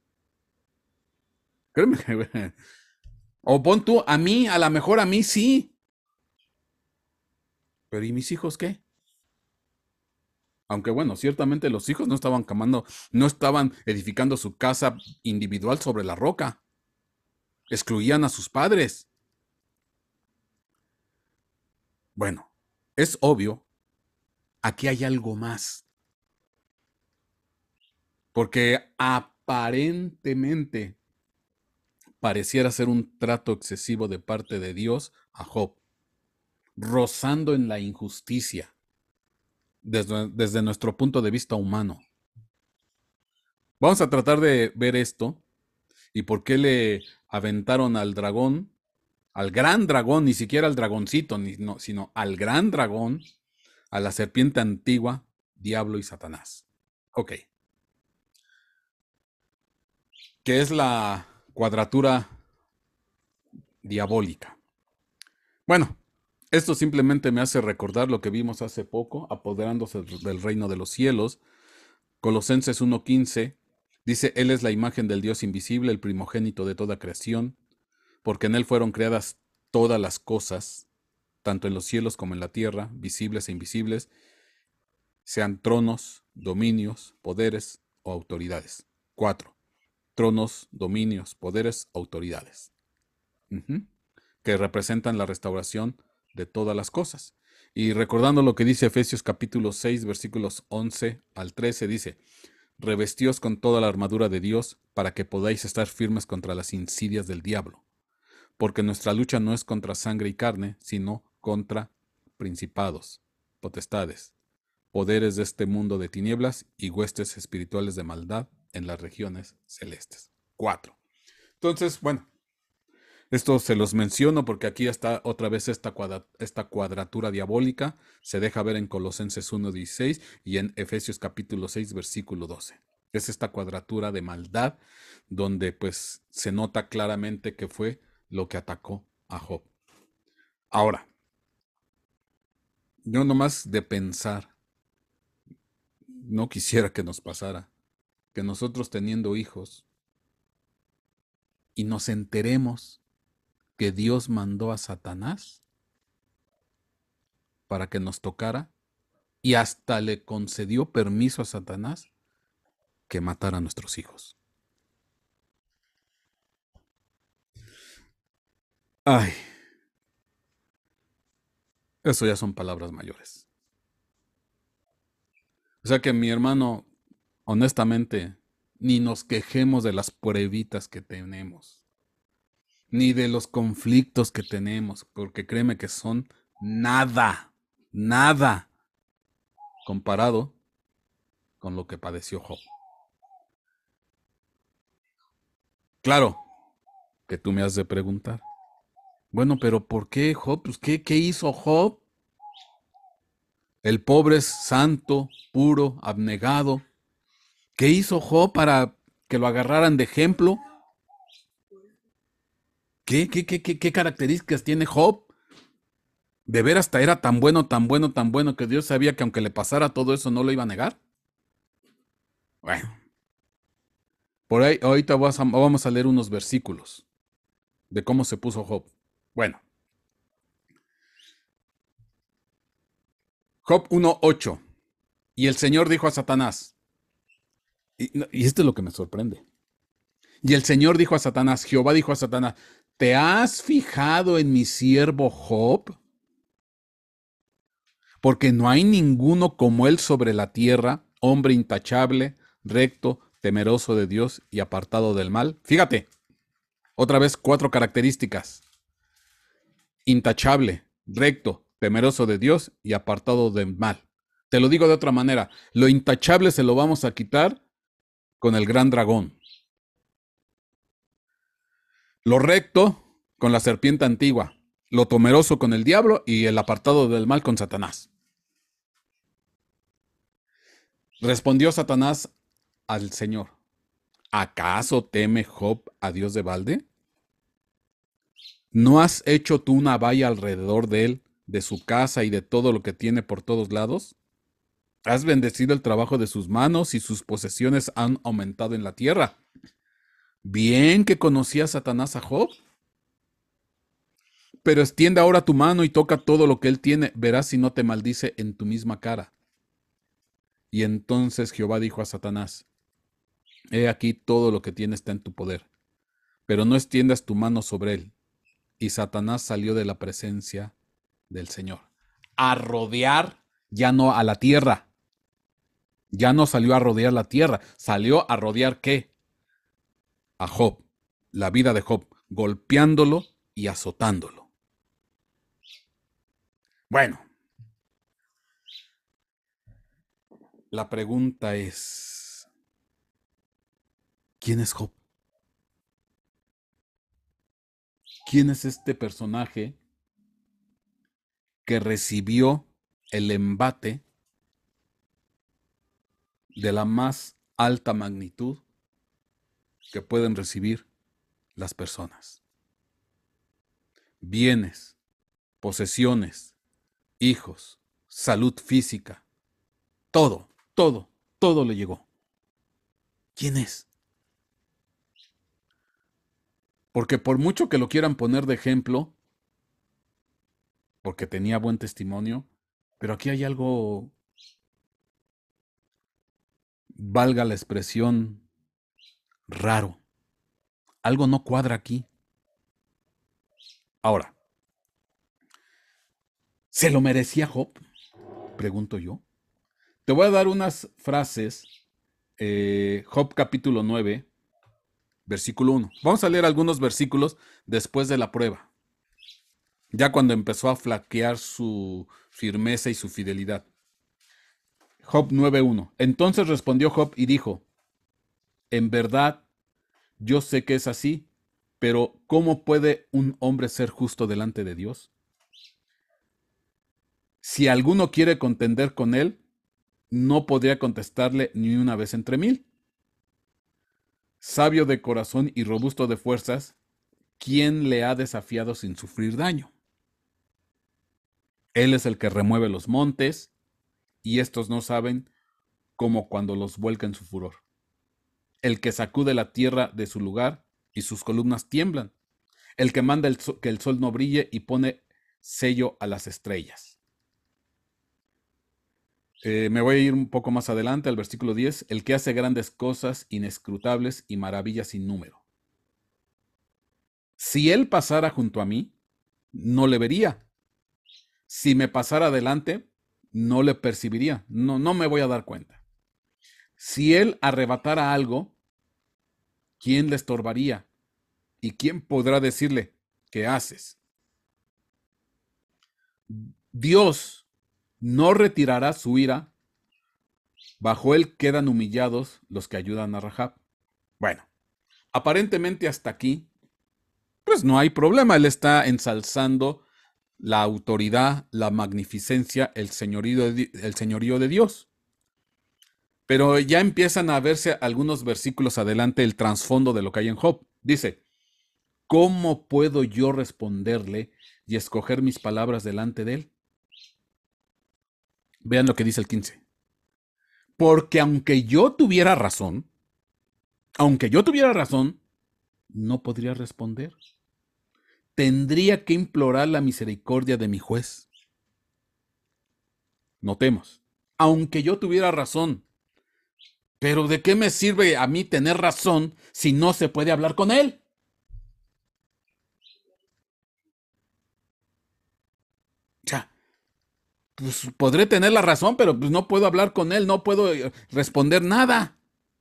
créeme que... O pon tú, a mí, a lo mejor a mí sí, pero ¿y mis hijos qué? Aunque bueno, ciertamente los hijos no estaban camando, no estaban edificando su casa individual sobre la roca, excluían a sus padres. Bueno, es obvio, aquí hay algo más, porque aparentemente pareciera ser un trato excesivo de parte de Dios a Job, rozando en la injusticia desde nuestro punto de vista humano. Vamos a tratar de ver esto y por qué le aventaron al dragón, al gran dragón, ni siquiera al dragoncito, sino al gran dragón, a la serpiente antigua, diablo y Satanás. Ok, ¿qué es la cuadratura diabólica? Bueno, Esto simplemente me hace recordar lo que vimos hace poco, apoderándose del reino de los cielos. Colosenses 1:15 dice, Él es la imagen del Dios invisible, el primogénito de toda creación, porque en Él fueron creadas todas las cosas, tanto en los cielos como en la tierra, visibles e invisibles, sean tronos, dominios, poderes o autoridades. 4. Tronos, dominios, poderes, autoridades. Que representan la restauración de todas las cosas. Y recordando lo que dice Efesios capítulo 6, versículos 11 al 13, dice, revestíos con toda la armadura de Dios para que podáis estar firmes contra las insidias del diablo. Porque nuestra lucha no es contra sangre y carne, sino contra principados, potestades, poderes de este mundo de tinieblas y huestes espirituales de maldad en las regiones celestes. 4. Entonces, bueno, esto se los menciono porque aquí está otra vez esta cuadratura diabólica. Se deja ver en Colosenses 1:16 y en Efesios capítulo 6, versículo 12. Es esta cuadratura de maldad donde pues se nota claramente que fue lo que atacó a Job. Ahora, yo nomás de pensar, no quisiera que nos pasara, que nosotros teniendo hijos y nos enteremos que Dios mandó a Satanás para que nos tocara y hasta le concedió permiso a Satanás que matara a nuestros hijos. Ay, eso ya son palabras mayores. O sea que mi hermano, honestamente, ni nos quejemos de las pruebitas que tenemos, ni de los conflictos que tenemos, porque créeme que son nada, nada comparado con lo que padeció Job. Claro que tú me has de preguntar, bueno, pero ¿por qué Job? Pues, ¿qué hizo Job? El pobre es santo, puro, abnegado. ¿Qué hizo Job para que lo agarraran de ejemplo? ¿Qué características tiene Job? ¿De ver hasta era tan bueno, tan bueno, tan bueno que Dios sabía que aunque le pasara todo eso no lo iba a negar? Bueno, por ahí ahorita vamos a leer unos versículos de cómo se puso Job. Bueno, Job 1:8. Y el Señor dijo a Satanás, y esto es lo que me sorprende. Y el Señor dijo a Satanás, Jehová dijo a Satanás, ¿te has fijado en mi siervo Job? Porque no hay ninguno como él sobre la tierra, hombre intachable, recto, temeroso de Dios y apartado del mal. Fíjate, otra vez 4 características. Intachable, recto, temeroso de Dios y apartado del mal. Te lo digo de otra manera, lo intachable se lo vamos a quitar con el gran dragón. Lo recto con la serpiente antigua, lo temeroso con el diablo y el apartado del mal con Satanás. Respondió Satanás al Señor, ¿acaso teme Job a Dios de balde? ¿No has hecho tú una valla alrededor de él, de su casa y de todo lo que tiene por todos lados? ¿Has bendecido el trabajo de sus manos y sus posesiones han aumentado en la tierra? Bien que conocía Satanás a Job. Pero extiende ahora tu mano y toca todo lo que él tiene, verás si no te maldice en tu misma cara. Y entonces Jehová dijo a Satanás, he aquí todo lo que tiene está en tu poder, pero no extiendas tu mano sobre él. Y Satanás salió de la presencia del Señor. A rodear, ya no a la tierra. Ya no salió a rodear la tierra, salió a rodear ¿qué? A Job, la vida de Job, golpeándolo y azotándolo. Bueno, la pregunta es, ¿quién es Job? ¿Quién es este personaje que recibió el embate de la más alta magnitud que pueden recibir las personas? Bienes, posesiones, hijos, salud física, todo, todo, todo le llegó. ¿Quién es? Porque por mucho que lo quieran poner de ejemplo, porque tenía buen testimonio, pero aquí hay algo, valga la expresión, raro. Algo no cuadra aquí. Ahora, ¿se lo merecía Job? Pregunto yo. Te voy a dar unas frases. Job capítulo 9, versículo 1. Vamos a leer algunos versículos después de la prueba. Ya cuando empezó a flaquear su firmeza y su fidelidad. Job 9:1. Entonces respondió Job y dijo, en verdad, yo sé que es así, pero ¿cómo puede un hombre ser justo delante de Dios? Si alguno quiere contender con él, no podría contestarle ni una vez entre 1000. Sabio de corazón y robusto de fuerzas, ¿quién le ha desafiado sin sufrir daño? Él es el que remueve los montes, y estos no saben como cuando los vuelca en su furor. El que sacude la tierra de su lugar, y sus columnas tiemblan. El que manda que el sol no brille y pone sello a las estrellas. Me voy a ir un poco más adelante al versículo 10. El que hace grandes cosas inescrutables y maravillas sin número. Si él pasara junto a mí, no le vería. Si me pasara adelante, no le percibiría. No me voy a dar cuenta. Si él arrebatara algo, ¿quién le estorbaría? ¿Y quién podrá decirle, ¿qué haces? Dios no retirará su ira, bajo él quedan humillados los que ayudan a Rahab. Bueno, aparentemente hasta aquí, pues no hay problema, él está ensalzando la autoridad, la magnificencia, el señorío de Dios. Pero ya empiezan a verse algunos versículos adelante el trasfondo de lo que hay en Job. Dice, ¿cómo puedo yo responderle y escoger mis palabras delante de él? Vean lo que dice el 15. Porque aunque yo tuviera razón, no podría responder. Tendría que implorar la misericordia de mi juez. Notemos, aunque yo tuviera razón, pero ¿de qué me sirve a mí tener razón si no se puede hablar con él? O sea, pues podré tener la razón, pero pues no puedo hablar con él, no puedo responder nada.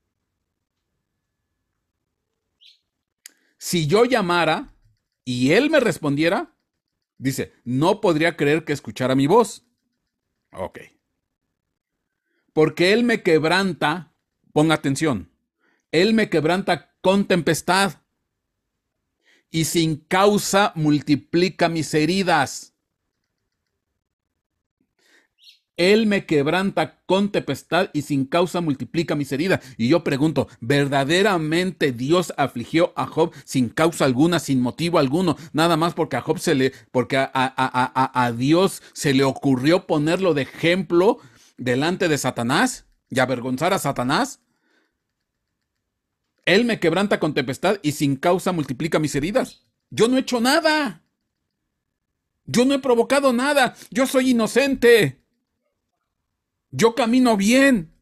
Si yo llamara y él me respondiera, dice, no podría creer que escuchara mi voz. Ok. Porque él me quebranta, ponga atención, él me quebranta con tempestad y sin causa multiplica mis heridas. Él me quebranta con tempestad y sin causa multiplica mis heridas. Y yo pregunto, ¿verdaderamente Dios afligió a Job sin causa alguna, sin motivo alguno? Nada más porque a Dios se le ocurrió ponerlo de ejemplo delante de Satanás y avergonzar a Satanás. Él me quebranta con tempestad y sin causa multiplica mis heridas. Yo no he hecho nada. Yo no he provocado nada. Yo soy inocente. Yo camino bien.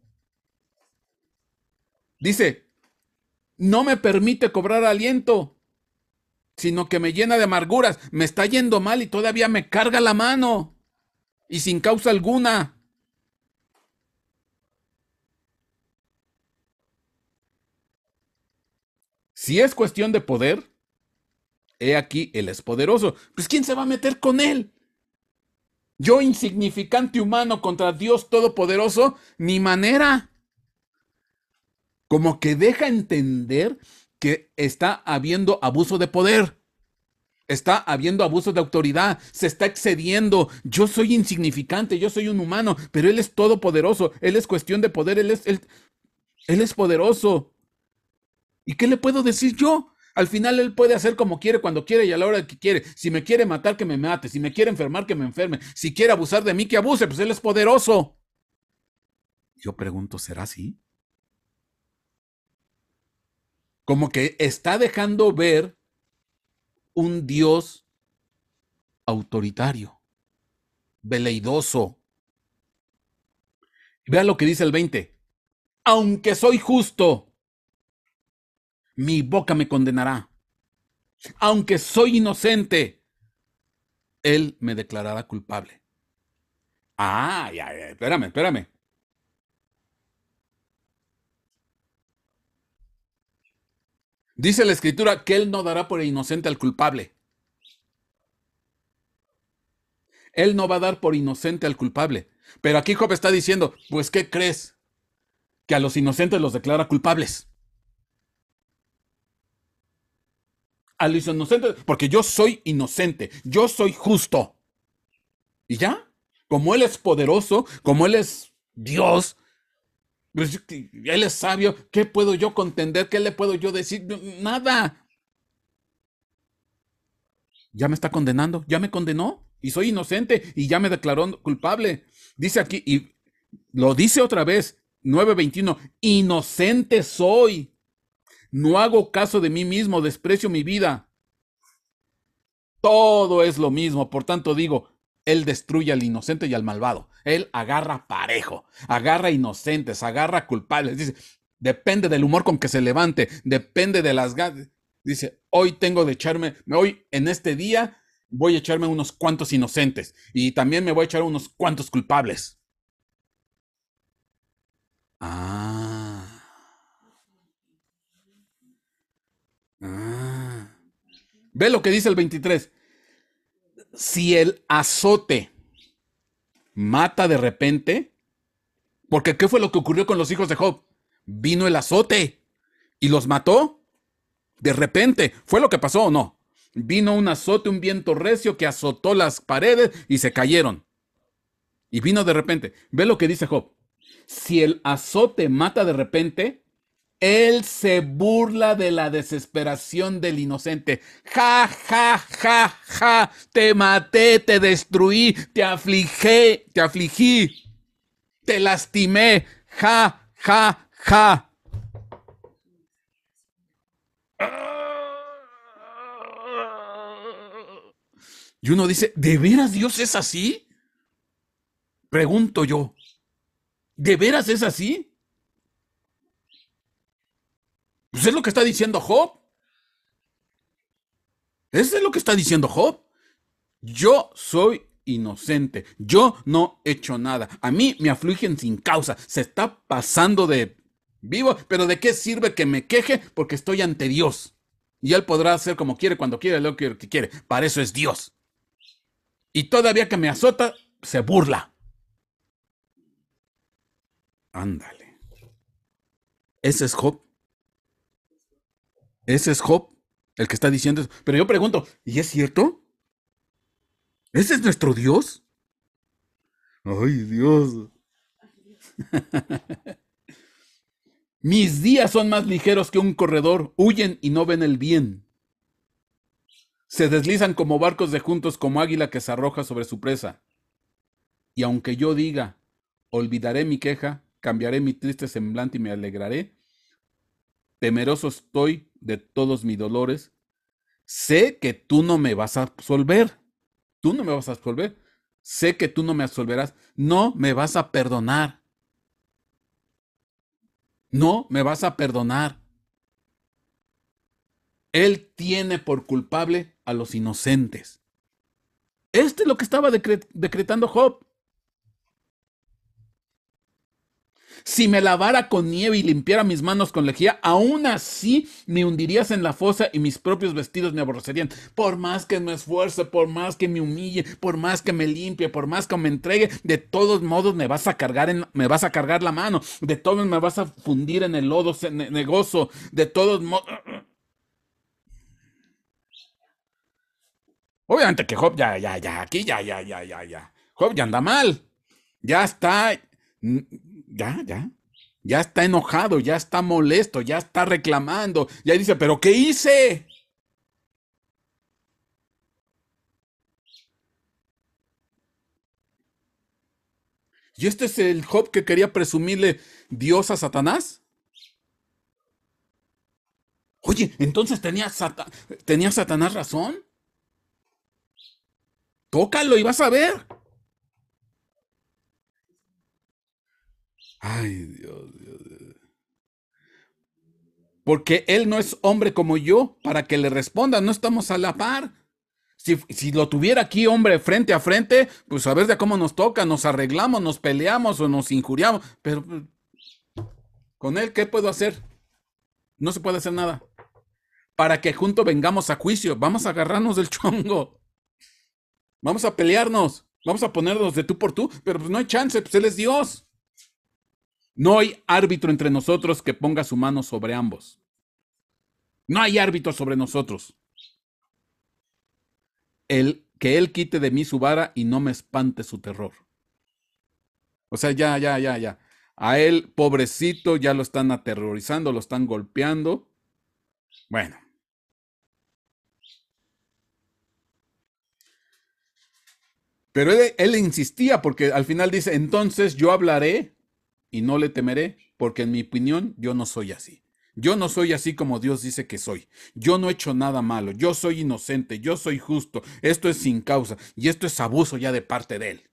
Dice, no me permite cobrar aliento, sino que me llena de amarguras. Me está yendo mal y todavía me carga la mano. Y sin causa alguna. Si es cuestión de poder, he aquí, él es poderoso. Pues ¿quién se va a meter con él? Yo, insignificante humano contra Dios Todopoderoso, ni manera. Como que deja entender que está habiendo abuso de poder. Está habiendo abuso de autoridad. Se está excediendo. Yo soy insignificante, yo soy un humano, pero Él es todopoderoso. Él es cuestión de poder, Él es poderoso. ¿Y qué le puedo decir yo? Al final él puede hacer como quiere, cuando quiere y a la hora que quiere. Si me quiere matar, que me mate. Si me quiere enfermar, que me enferme. Si quiere abusar de mí, que abuse, pues él es poderoso. Yo pregunto, ¿será así? Como que está dejando ver un Dios autoritario, veleidoso. Vea lo que dice el 20. Aunque soy justo, mi boca me condenará. Aunque soy inocente, él me declarará culpable. Ah, ya, espérame. Dice la escritura que él no dará por inocente al culpable. Él no va a dar por inocente al culpable. Pero aquí Job está diciendo, pues, ¿qué crees? Que a los inocentes los declara culpables. A los inocentes, porque yo soy inocente, yo soy justo. ¿Y ya? Como él es poderoso, como él es Dios, pues, él es sabio, ¿qué puedo yo contender? ¿Qué le puedo yo decir? Nada. Ya me está condenando, ya me condenó y soy inocente y ya me declaró culpable. Dice aquí, y lo dice otra vez, 9:21, inocente soy, no hago caso de mí mismo, desprecio mi vida. Todo es lo mismo, por tanto digo, él destruye al inocente y al malvado. Él agarra parejo, agarra inocentes, agarra culpables. Dice, depende del humor con que se levante, depende de las ganas. Dice, hoy tengo de echarme, hoy en este día voy a echarme unos cuantos inocentes y también me voy a echar unos cuantos culpables. Ah. Ah. Ve lo que dice el 23. Si el azote mata de repente, porque ¿qué fue lo que ocurrió con los hijos de Job? Vino el azote y los mató de repente. ¿Fue lo que pasó o no? Vino un azote, un viento recio que azotó las paredes y se cayeron. Y vino de repente. Ve lo que dice Job. Si el azote mata de repente, él se burla de la desesperación del inocente. Ja, ja, ja, ja. Te maté, te destruí, te afligí, te lastimé. Ja, ja, ja. Y uno dice, ¿de veras Dios es así? Pregunto yo, ¿de veras es así? Pues es lo que está diciendo Job. Eso es lo que está diciendo Job. Yo soy inocente. Yo no he hecho nada. A mí me afligen sin causa. Se está pasando de vivo. Pero ¿de qué sirve que me queje? Porque estoy ante Dios. Y Él podrá hacer como quiere, cuando quiere, lo que quiere. Para eso es Dios. Y todavía que me azota, se burla. Ándale. Ese es Job. Ese es Job, el que está diciendo eso. Pero yo pregunto, ¿y es cierto? ¿Ese es nuestro Dios? Ay, Dios. Mis días son más ligeros que un corredor, huyen y no ven el bien. Se deslizan como barcos de juntos, como águila que se arroja sobre su presa. Y aunque yo diga, olvidaré mi queja, cambiaré mi triste semblante y me alegraré, temeroso estoy de todos mis dolores, sé que tú no me vas a absolver. Tú no me vas a absolver. Sé que tú no me absolverás. No me vas a perdonar. No me vas a perdonar. Él tiene por culpable a los inocentes. Esto es lo que estaba decretando Job. Si me lavara con nieve y limpiara mis manos con lejía, aún así me hundirías en la fosa y mis propios vestidos me aborrecerían. Por más que me esfuerce, por más que me humille, por más que me limpie, por más que me entregue, de todos modos me vas a cargar la mano, de todos me vas a fundir en el lodo cenagoso, de todos modos. Obviamente que Job aquí ya. Job ya anda mal. Ya está. Ya. Ya está enojado, ya está molesto, ya está reclamando. Ya dice, ¿pero qué hice? ¿Y este es el Job que quería presumirle Dios a Satanás? Oye, entonces tenía Satanás razón. Tócalo y vas a ver. Ay, Dios, Dios. Porque él no es hombre como yo para que le responda, no estamos a la par. Si lo tuviera aquí, hombre, frente a frente, pues a ver de cómo nos toca, nos arreglamos, nos peleamos o nos injuriamos. Pero pues, con él, ¿qué puedo hacer? No se puede hacer nada. Para que juntos vengamos a juicio, vamos a agarrarnos del chongo, vamos a pelearnos, vamos a ponernos de tú por tú, pero pues no hay chance, pues él es Dios. No hay árbitro entre nosotros que ponga su mano sobre ambos. No hay árbitro sobre nosotros. Que él quite de mí su vara y no me espante su terror. O sea, ya. A él, pobrecito, ya lo están aterrorizando, lo están golpeando. Bueno. Pero él insistía porque al final dice, entonces yo hablaré y no le temeré, porque en mi opinión yo no soy así. Yo no soy así como Dios dice que soy. Yo no he hecho nada malo. Yo soy inocente. Yo soy justo. Esto es sin causa. Y esto es abuso ya de parte de él.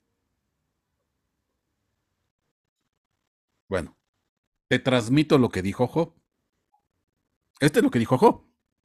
Bueno, te transmito lo que dijo Job. Este es lo que dijo Job.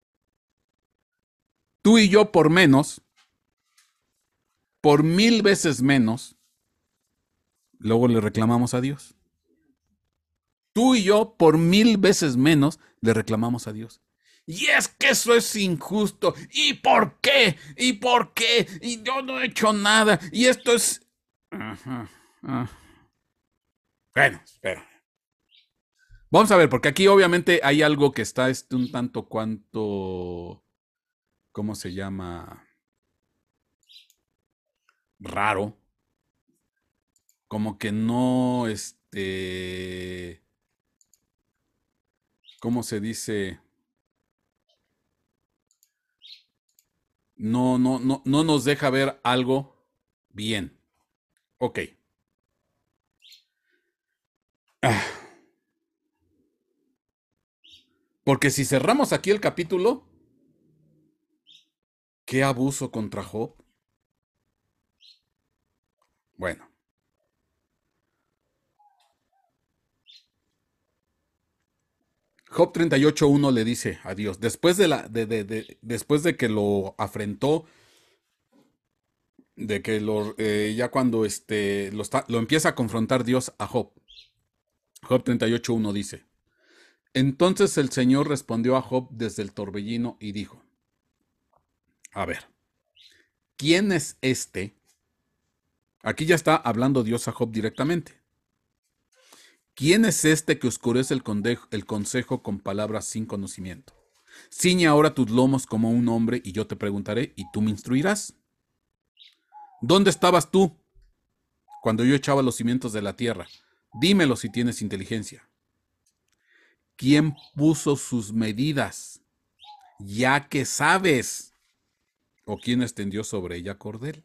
Tú y yo por menos, por 1000 veces menos, luego le reclamamos a Dios. Tú y yo por 1000 veces menos le reclamamos a Dios. Y es que eso es injusto. ¿Y por qué? ¿Y por qué? Y yo no he hecho nada. Y esto es... Ajá, ajá. Bueno, espera. Vamos a ver, porque aquí obviamente hay algo que está un tanto cuanto... ¿Cómo se llama? Raro. Como que no, ¿cómo se dice? No nos deja ver algo bien. Ok. Ah, porque si cerramos aquí el capítulo, ¿qué abuso contra Job? Bueno. Job 38:1 le dice a Dios, después después de que lo afrentó, de que ya cuando lo empieza a confrontar Dios a Job. Job 38:1 dice, entonces el Señor respondió a Job desde el torbellino y dijo, a ver, ¿quién es este? Aquí ya está hablando Dios a Job directamente. ¿Quién es este que oscurece el consejo con palabras sin conocimiento? Ciñe ahora tus lomos como un hombre y yo te preguntaré y tú me instruirás. ¿Dónde estabas tú cuando yo echaba los cimientos de la tierra? Dímelo si tienes inteligencia. ¿Quién puso sus medidas? Ya que sabes. ¿O quién extendió sobre ella cordel?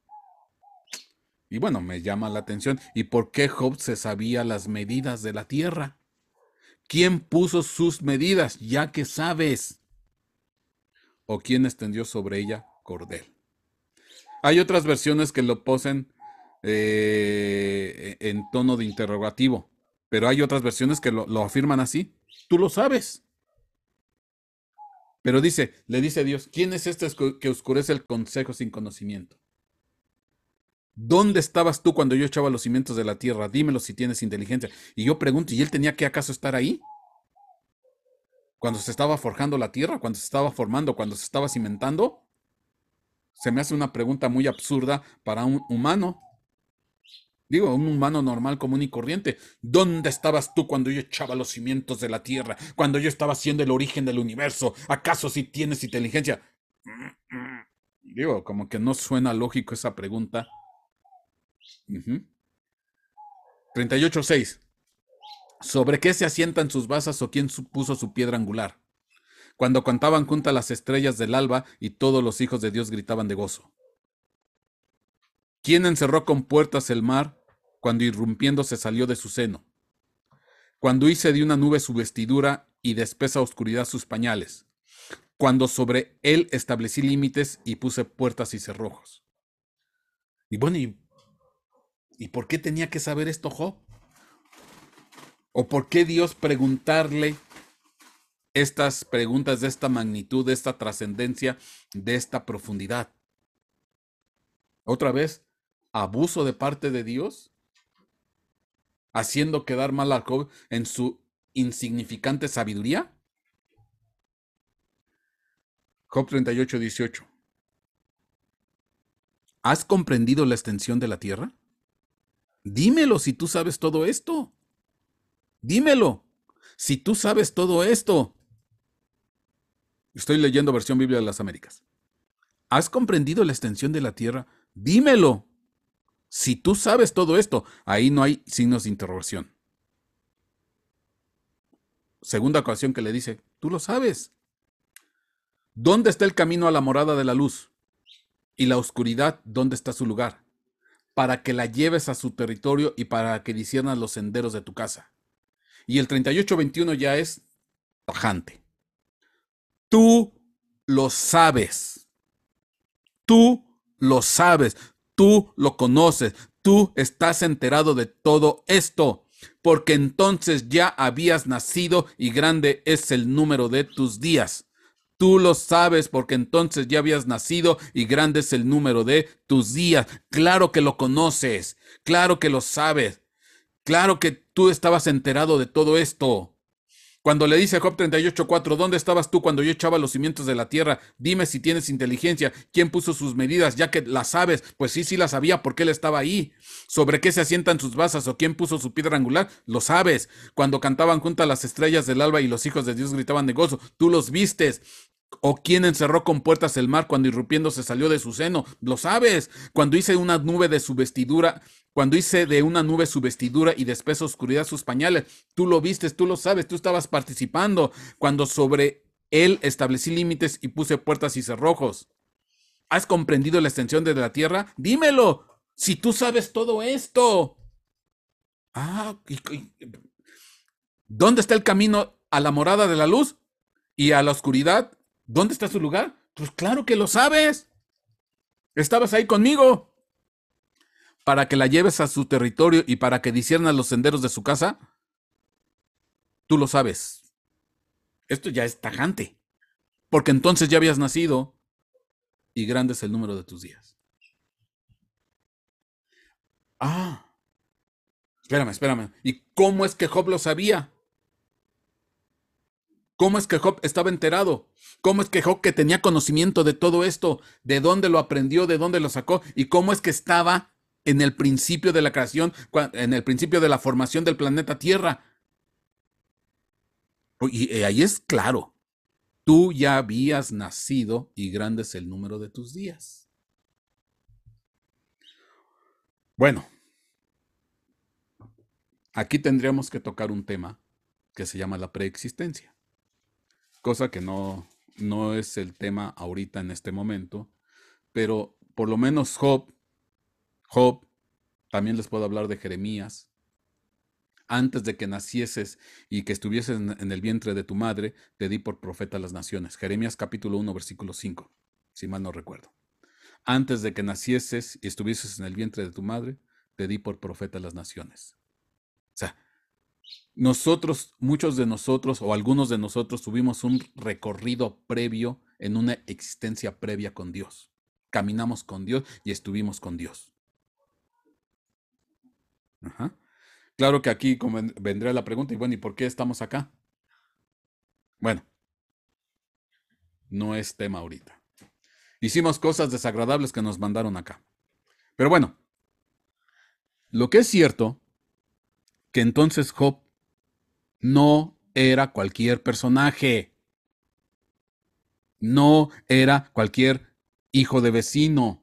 Y bueno, me llama la atención. ¿Y por qué Job se sabía las medidas de la tierra? ¿Quién puso sus medidas? Ya que sabes. ¿O quién extendió sobre ella cordel? Hay otras versiones que lo posen en tono de interrogativo, pero hay otras versiones que lo afirman así. Tú lo sabes. Pero le dice a Dios, ¿quién es este que oscurece el consejo sin conocimiento? ¿Dónde estabas tú cuando yo echaba los cimientos de la tierra? Dímelo si tienes inteligencia. Y yo pregunto, ¿y él tenía que acaso estar ahí? Cuando se estaba forjando la tierra, cuando se estaba formando, cuando se estaba cimentando. Se me hace una pregunta muy absurda para un humano. Digo, un humano normal, común y corriente. ¿Dónde estabas tú cuando yo echaba los cimientos de la tierra? Cuando yo estaba haciendo el origen del universo. ¿Acaso si tienes inteligencia? Digo, como que no suena lógico esa pregunta. 38:6. ¿Sobre qué se asientan sus basas o quién puso su piedra angular? Cuando cantaban juntas las estrellas del alba y todos los hijos de Dios gritaban de gozo. ¿Quién encerró con puertas el mar cuando irrumpiendo se salió de su seno? Cuando hice de una nube su vestidura y de espesa oscuridad sus pañales. Cuando sobre él establecí límites y puse puertas y cerrojos. Y bueno, ¿y por qué tenía que saber esto Job? ¿O por qué Dios preguntarle estas preguntas de esta magnitud, de esta trascendencia, de esta profundidad? Otra vez, abuso de parte de Dios, haciendo quedar mal a Job en su insignificante sabiduría. Job 38:18. ¿Has comprendido la extensión de la tierra? Dímelo si tú sabes todo esto. Dímelo si tú sabes todo esto. Estoy leyendo versión Biblia de las Américas. ¿Has comprendido la extensión de la tierra? Dímelo si tú sabes todo esto. Ahí no hay signos de interrogación. Segunda ocasión que le dice, tú lo sabes. ¿Dónde está el camino a la morada de la luz? Y la oscuridad, ¿dónde está su lugar? Para que la lleves a su territorio y para que disiernas los senderos de tu casa. Y el 38:21 ya es tajante. Tú lo sabes. Tú lo sabes. Tú lo conoces. Tú estás enterado de todo esto. Porque entonces ya habías nacido y grande es el número de tus días. Tú lo sabes porque entonces ya habías nacido y grande es el número de tus días. Claro que lo conoces. Claro que lo sabes. Claro que tú estabas enterado de todo esto. Cuando le dice a Job 38:4, ¿dónde estabas tú cuando yo echaba los cimientos de la tierra? Dime si tienes inteligencia. ¿Quién puso sus medidas? Ya que las sabes. Pues sí las sabía porque él estaba ahí. ¿Sobre qué se asientan sus basas o quién puso su piedra angular? Lo sabes. Cuando cantaban juntas las estrellas del alba y los hijos de Dios gritaban de gozo, tú los vistes. ¿O quién encerró con puertas el mar cuando irrumpiendo se salió de su seno? Lo sabes. Cuando hice una nube de su vestidura, cuando hice de una nube su vestidura y de espesa oscuridad sus pañales, tú lo vistes, tú lo sabes, tú estabas participando. Cuando sobre él establecí límites y puse puertas y cerrojos. ¿Has comprendido la extensión de la tierra? Dímelo, si tú sabes todo esto. ¿Dónde está el camino a la morada de la luz y a la oscuridad? ¿Dónde está su lugar? Pues claro que lo sabes. Estabas ahí conmigo. Para que la lleves a su territorio y para que disiernas los senderos de su casa. Tú lo sabes. Esto ya es tajante. Porque entonces ya habías nacido y grande es el número de tus días. Espérame. ¿Y cómo es que Job lo sabía? ¿Cómo es que Job estaba enterado? ¿Cómo es que Job que tenía conocimiento de todo esto? ¿De dónde lo aprendió? ¿De dónde lo sacó? ¿Y cómo es que estaba en el principio de la creación, en el principio de la formación del planeta Tierra? Y ahí es claro. Tú ya habías nacido y grande es el número de tus días. Bueno, aquí tendríamos que tocar un tema que se llama la preexistencia. Cosa que no es el tema ahorita en este momento, pero por lo menos Job, también les puedo hablar de Jeremías. Antes de que nacieses y que estuvieses en el vientre de tu madre, te di por profeta a las naciones. Jeremías capítulo 1, versículo 5, si mal no recuerdo. Antes de que nacieses y estuvieses en el vientre de tu madre, te di por profeta a las naciones. O sea, nosotros, muchos de nosotros o algunos de nosotros tuvimos un recorrido previo en una existencia previa con Dios. Caminamos con Dios y estuvimos con Dios. Ajá. Claro que aquí vendrá la pregunta, y bueno, ¿y por qué estamos acá? Bueno, no es tema ahorita. Hicimos cosas desagradables que nos mandaron acá. Pero bueno, lo que es cierto, que entonces Job no era cualquier personaje. No era cualquier hijo de vecino.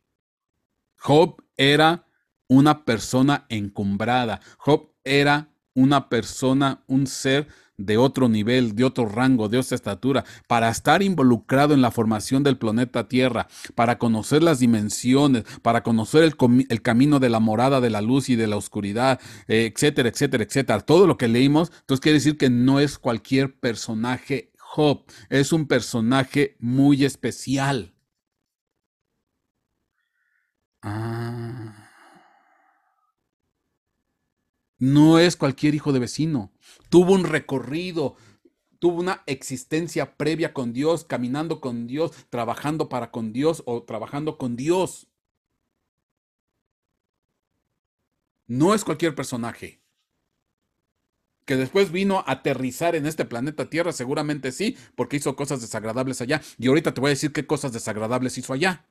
Job era una persona encumbrada. Job era una persona, un ser de otro nivel, de otro rango, de otra estatura, para estar involucrado en la formación del planeta Tierra, para conocer las dimensiones, para conocer el camino de la morada de la luz y de la oscuridad, etcétera, etcétera, etcétera. Todo lo que leímos, entonces quiere decir que no es cualquier personaje Job, es un personaje muy especial. Ah. No es cualquier hijo de vecino. Tuvo un recorrido, tuvo una existencia previa con Dios, caminando con Dios, trabajando para con Dios o trabajando con Dios. No es cualquier personaje. Que después vino a aterrizar en este planeta Tierra, seguramente sí, porque hizo cosas desagradables allá. Y ahorita te voy a decir qué cosas desagradables hizo allá.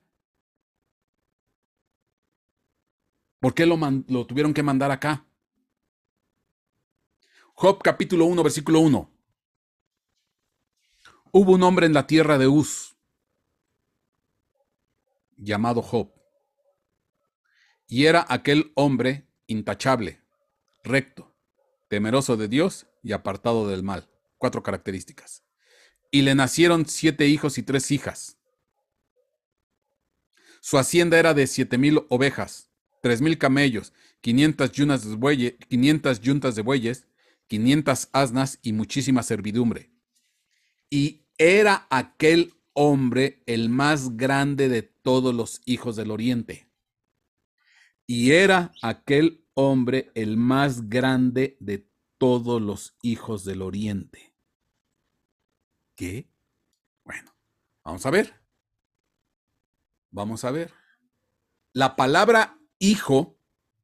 ¿Por qué lo tuvieron que mandar acá? Job capítulo 1, versículo 1. Hubo un hombre en la tierra de Uz, llamado Job, y era aquel hombre intachable, recto, temeroso de Dios y apartado del mal. 4 características. Y le nacieron 7 hijos y 3 hijas. Su hacienda era de 7,000 ovejas, 3,000 camellos, 500 yuntas de bueyes, 500 asnas y muchísima servidumbre. Y era aquel hombre el más grande de todos los hijos del oriente. Y era aquel hombre el más grande de todos los hijos del oriente. ¿Qué? Bueno, vamos a ver. Vamos a ver. La palabra hijo,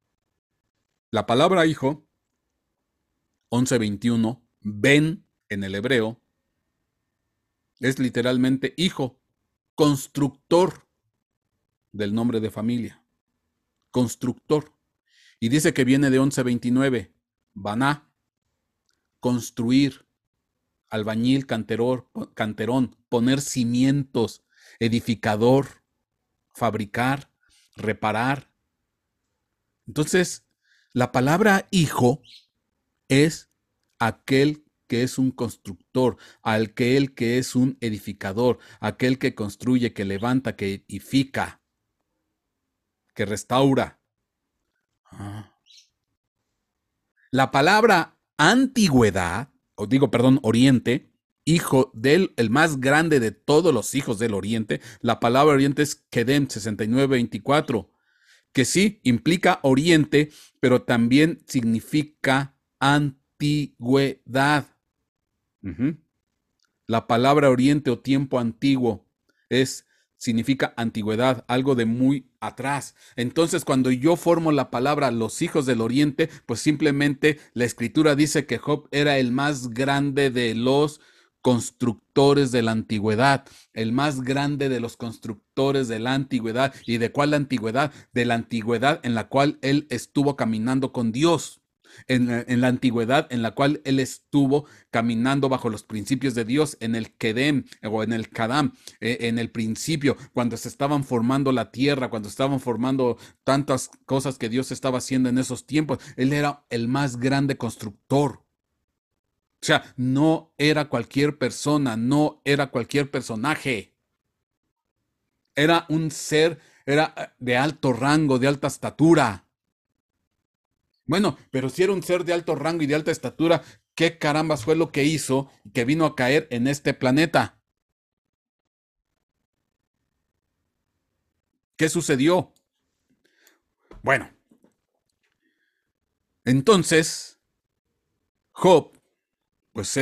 11:21, ben en el hebreo, es literalmente hijo, constructor del nombre de familia. Constructor. Y dice que viene de 11:29, baná, construir, albañil, canterón, poner cimientos, edificador, fabricar, reparar. Entonces, la palabra hijo es aquel que es un constructor, aquel que es un edificador, aquel que construye, que levanta, que edifica, que restaura. Ah. La palabra antigüedad, o digo, perdón, oriente, hijo del el más grande de todos los hijos del oriente, la palabra oriente es Kedem 69:24, que sí implica oriente, pero también significa antigüedad. La palabra oriente o tiempo antiguo significa antigüedad, algo de muy atrás. Entonces, cuando yo formo la palabra los hijos del oriente, pues simplemente la escritura dice que Job era el más grande de los constructores de la antigüedad, el más grande de los constructores de la antigüedad. ¿Y de cuál antigüedad? De la antigüedad en la cual él estuvo caminando con Dios. En la antigüedad en la cual él estuvo caminando bajo los principios de Dios, en el Kedem o en el Kadam, en el principio, cuando se estaban formando la tierra, cuando estaban formando tantas cosas que Dios estaba haciendo en esos tiempos, él era el más grande constructor. O sea, no era cualquier persona, no era cualquier personaje. Era un ser, era de alto rango, de alta estatura. Bueno, pero si era un ser de alto rango y de alta estatura, ¿qué carambas fue lo que hizo que vino a caer en este planeta? ¿Qué sucedió? Bueno, entonces Job, pues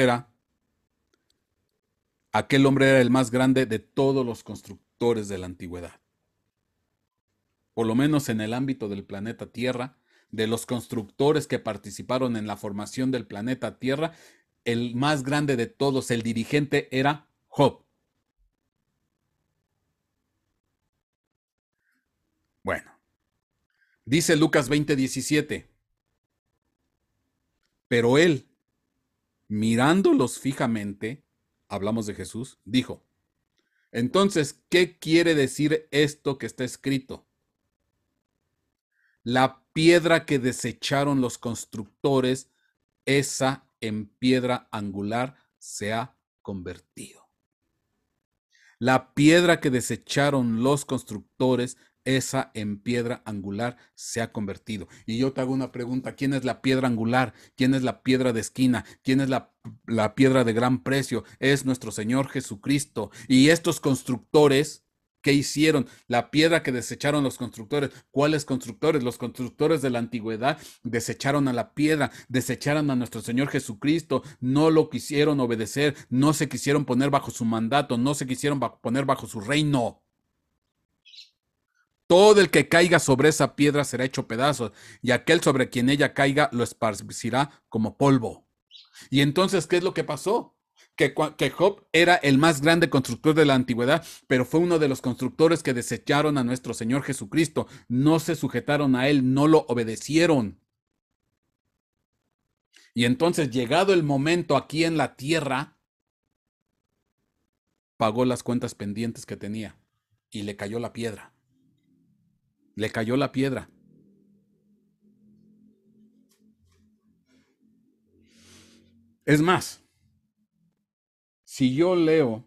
aquel hombre era el más grande de todos los constructores de la antigüedad. Por lo menos en el ámbito del planeta Tierra, de los constructores que participaron en la formación del planeta Tierra, el más grande de todos, el dirigente, era Job. Bueno, dice Lucas 20:17, pero él, mirándolos fijamente, hablamos de Jesús, dijo, entonces, ¿qué quiere decir esto que está escrito? La piedra que desecharon los constructores esa en piedra angular se ha convertido. La piedra que desecharon los constructores, esa en piedra angular se ha convertido. Y yo te hago una pregunta: ¿quién es la piedra angular? ¿Quién es la piedra de esquina? ¿Quién es la piedra de gran precio? Es nuestro Señor Jesucristo. Y estos constructores, ¿qué hicieron? La piedra que desecharon los constructores. ¿Cuáles constructores? Los constructores de la antigüedad desecharon a la piedra, desecharon a nuestro Señor Jesucristo, no lo quisieron obedecer, no se quisieron poner bajo su mandato, no se quisieron poner bajo su reino. Todo el que caiga sobre esa piedra será hecho pedazos, y aquel sobre quien ella caiga lo esparcirá como polvo. Y entonces, ¿qué es lo que pasó? Que Job era el más grande constructor de la antigüedad, pero fue uno de los constructores que desecharon a nuestro Señor Jesucristo. No se sujetaron a él, no lo obedecieron. Y entonces, llegado el momento aquí en la tierra, pagó las cuentas pendientes que tenía y le cayó la piedra. Le cayó la piedra. Es más, si yo leo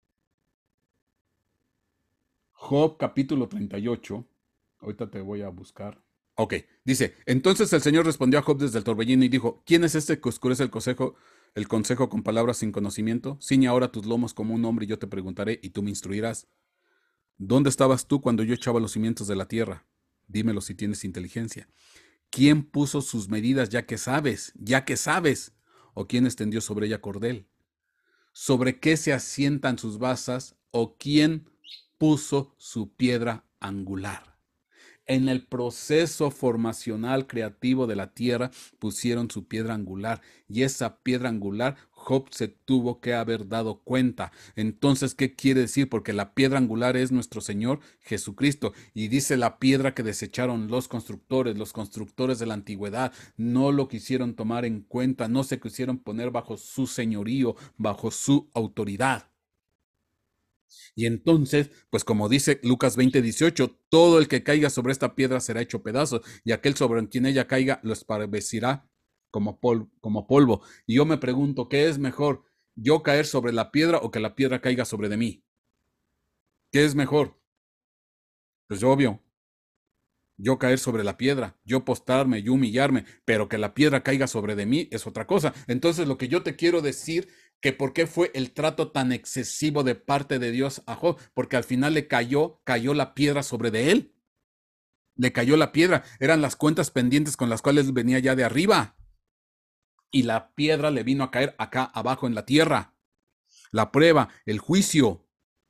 Job capítulo 38, ahorita te voy a buscar. Ok, dice: entonces el Señor respondió a Job desde el torbellino y dijo: ¿quién es este que oscurece el consejo con palabras sin conocimiento? Ciñe ahora tus lomos como un hombre y yo te preguntaré y tú me instruirás. ¿Dónde estabas tú cuando yo echaba los cimientos de la tierra? Dímelo si tienes inteligencia. ¿Quién puso sus medidas ya que sabes? Ya que sabes. ¿O quién extendió sobre ella cordel? ¿Sobre qué se asientan sus basas? ¿O quién puso su piedra angular? En el proceso formacional creativo de la tierra pusieron su piedra angular, y esa piedra angular Job se tuvo que haber dado cuenta. Entonces, ¿qué quiere decir? Porque la piedra angular es nuestro Señor Jesucristo, y dice la piedra que desecharon los constructores de la antigüedad, no lo quisieron tomar en cuenta, no se quisieron poner bajo su señorío, bajo su autoridad. Y entonces, pues como dice Lucas 20:18, todo el que caiga sobre esta piedra será hecho pedazos, y aquel sobre quien ella caiga lo esparcirá como polvo. Y yo me pregunto, ¿qué es mejor? ¿Yo caer sobre la piedra o que la piedra caiga sobre de mí? ¿Qué es mejor? Pues obvio, yo caer sobre la piedra, yo postrarme, yo humillarme, pero que la piedra caiga sobre de mí es otra cosa. Entonces, lo que yo te quiero decir, que por qué fue el trato tan excesivo de parte de Dios a Job, porque al final le cayó la piedra sobre de él. Le cayó la piedra, eran las cuentas pendientes con las cuales venía ya de arriba. Y la piedra le vino a caer acá abajo en la tierra. La prueba, el juicio.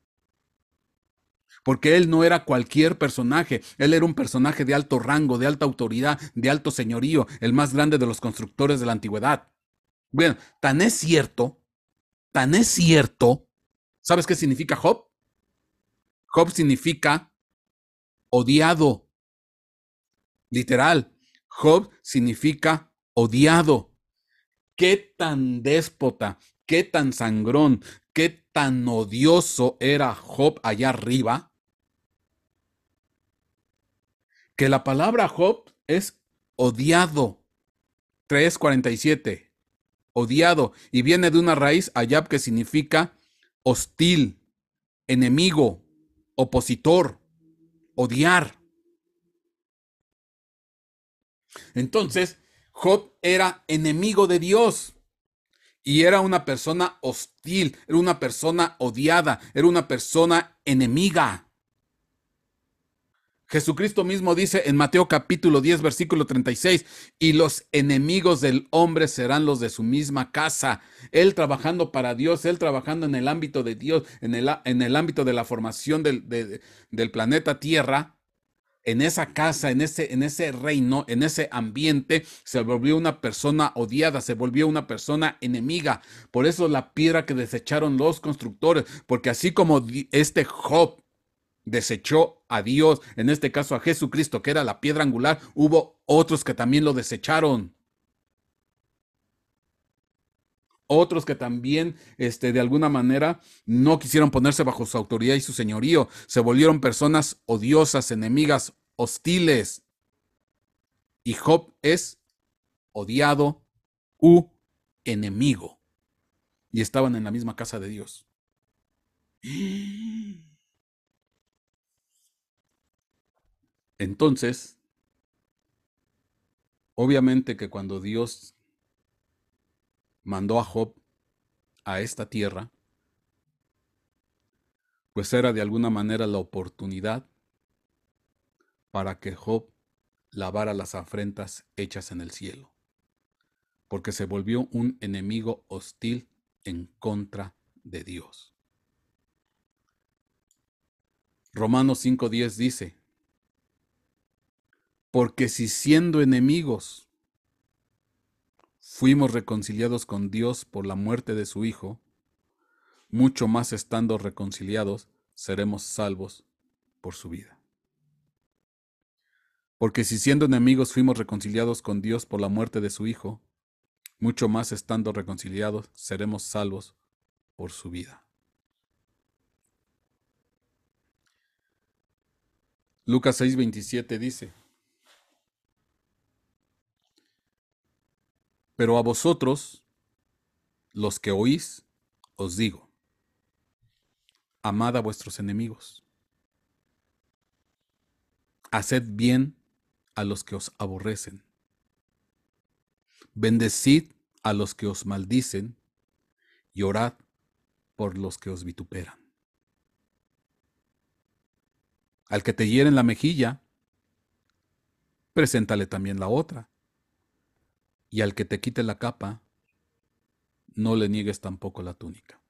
Porque él no era cualquier personaje, él era un personaje de alto rango, de alta autoridad, de alto señorío, el más grande de los constructores de la antigüedad. Bueno, tan es cierto, ¿sabes qué significa Job? Job significa odiado, literal. Job significa odiado. Qué tan déspota, qué tan sangrón, qué tan odioso era Job allá arriba, que la palabra Job es odiado. 3:47, odiado, y viene de una raíz ayab que significa hostil, enemigo, opositor, odiar. Entonces, Job era enemigo de Dios y era una persona hostil, era una persona odiada, era una persona enemiga. Jesucristo mismo dice en Mateo capítulo 10, versículo 36, y los enemigos del hombre serán los de su misma casa. Él trabajando para Dios, él trabajando en el ámbito de Dios, en el ámbito de la formación del planeta Tierra, en esa casa, en ese reino, en ese ambiente, se volvió una persona odiada, se volvió una persona enemiga. Por eso la piedra que desecharon los constructores, porque así como este Job desechó a Dios, en este caso a Jesucristo, que era la piedra angular, hubo otros que también lo desecharon. Otros que también, de alguna manera, no quisieron ponerse bajo su autoridad y su señorío. Se volvieron personas odiosas, enemigas, hostiles. Y Job es odiado, u enemigo. Y estaban en la misma casa de Dios. Entonces, obviamente que cuando Dios mandó a Job a esta tierra, pues era de alguna manera la oportunidad para que Job lavara las afrentas hechas en el cielo, porque se volvió un enemigo hostil en contra de Dios. Romanos 5:10 dice, porque si siendo enemigos fuimos reconciliados con Dios por la muerte de su Hijo, mucho más estando reconciliados seremos salvos por su vida. Porque si siendo enemigos fuimos reconciliados con Dios por la muerte de su Hijo, mucho más estando reconciliados seremos salvos por su vida. Lucas 6:27 dice, pero a vosotros, los que oís, os digo, amad a vuestros enemigos, haced bien a los que os aborrecen, bendecid a los que os maldicen y orad por los que os vituperan. Al que te hiere en la mejilla, preséntale también la otra. Y al que te quite la capa, no le niegues tampoco la túnica.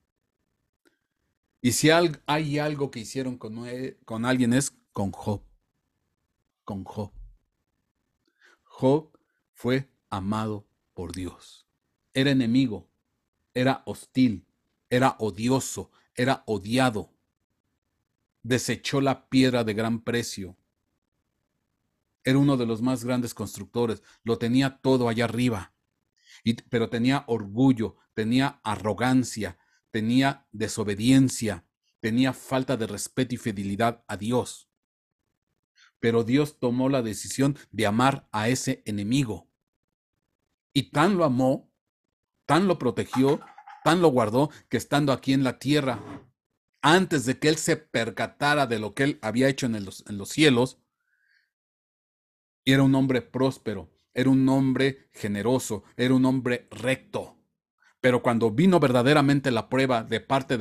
Y si hay algo que hicieron con alguien es con Job. Con Job. Job fue amado por Dios. Era enemigo, era hostil, era odioso, era odiado. Desechó la piedra de gran precio. Era uno de los más grandes constructores. Lo tenía todo allá arriba. Pero tenía orgullo, tenía arrogancia, tenía desobediencia, tenía falta de respeto y fidelidad a Dios. Pero Dios tomó la decisión de amar a ese enemigo. Y tan lo amó, tan lo protegió, tan lo guardó, que estando aquí en la tierra, antes de que él se percatara de lo que él había hecho en los cielos, era un hombre próspero, era un hombre generoso, era un hombre recto. Pero cuando vino verdaderamente la prueba de parte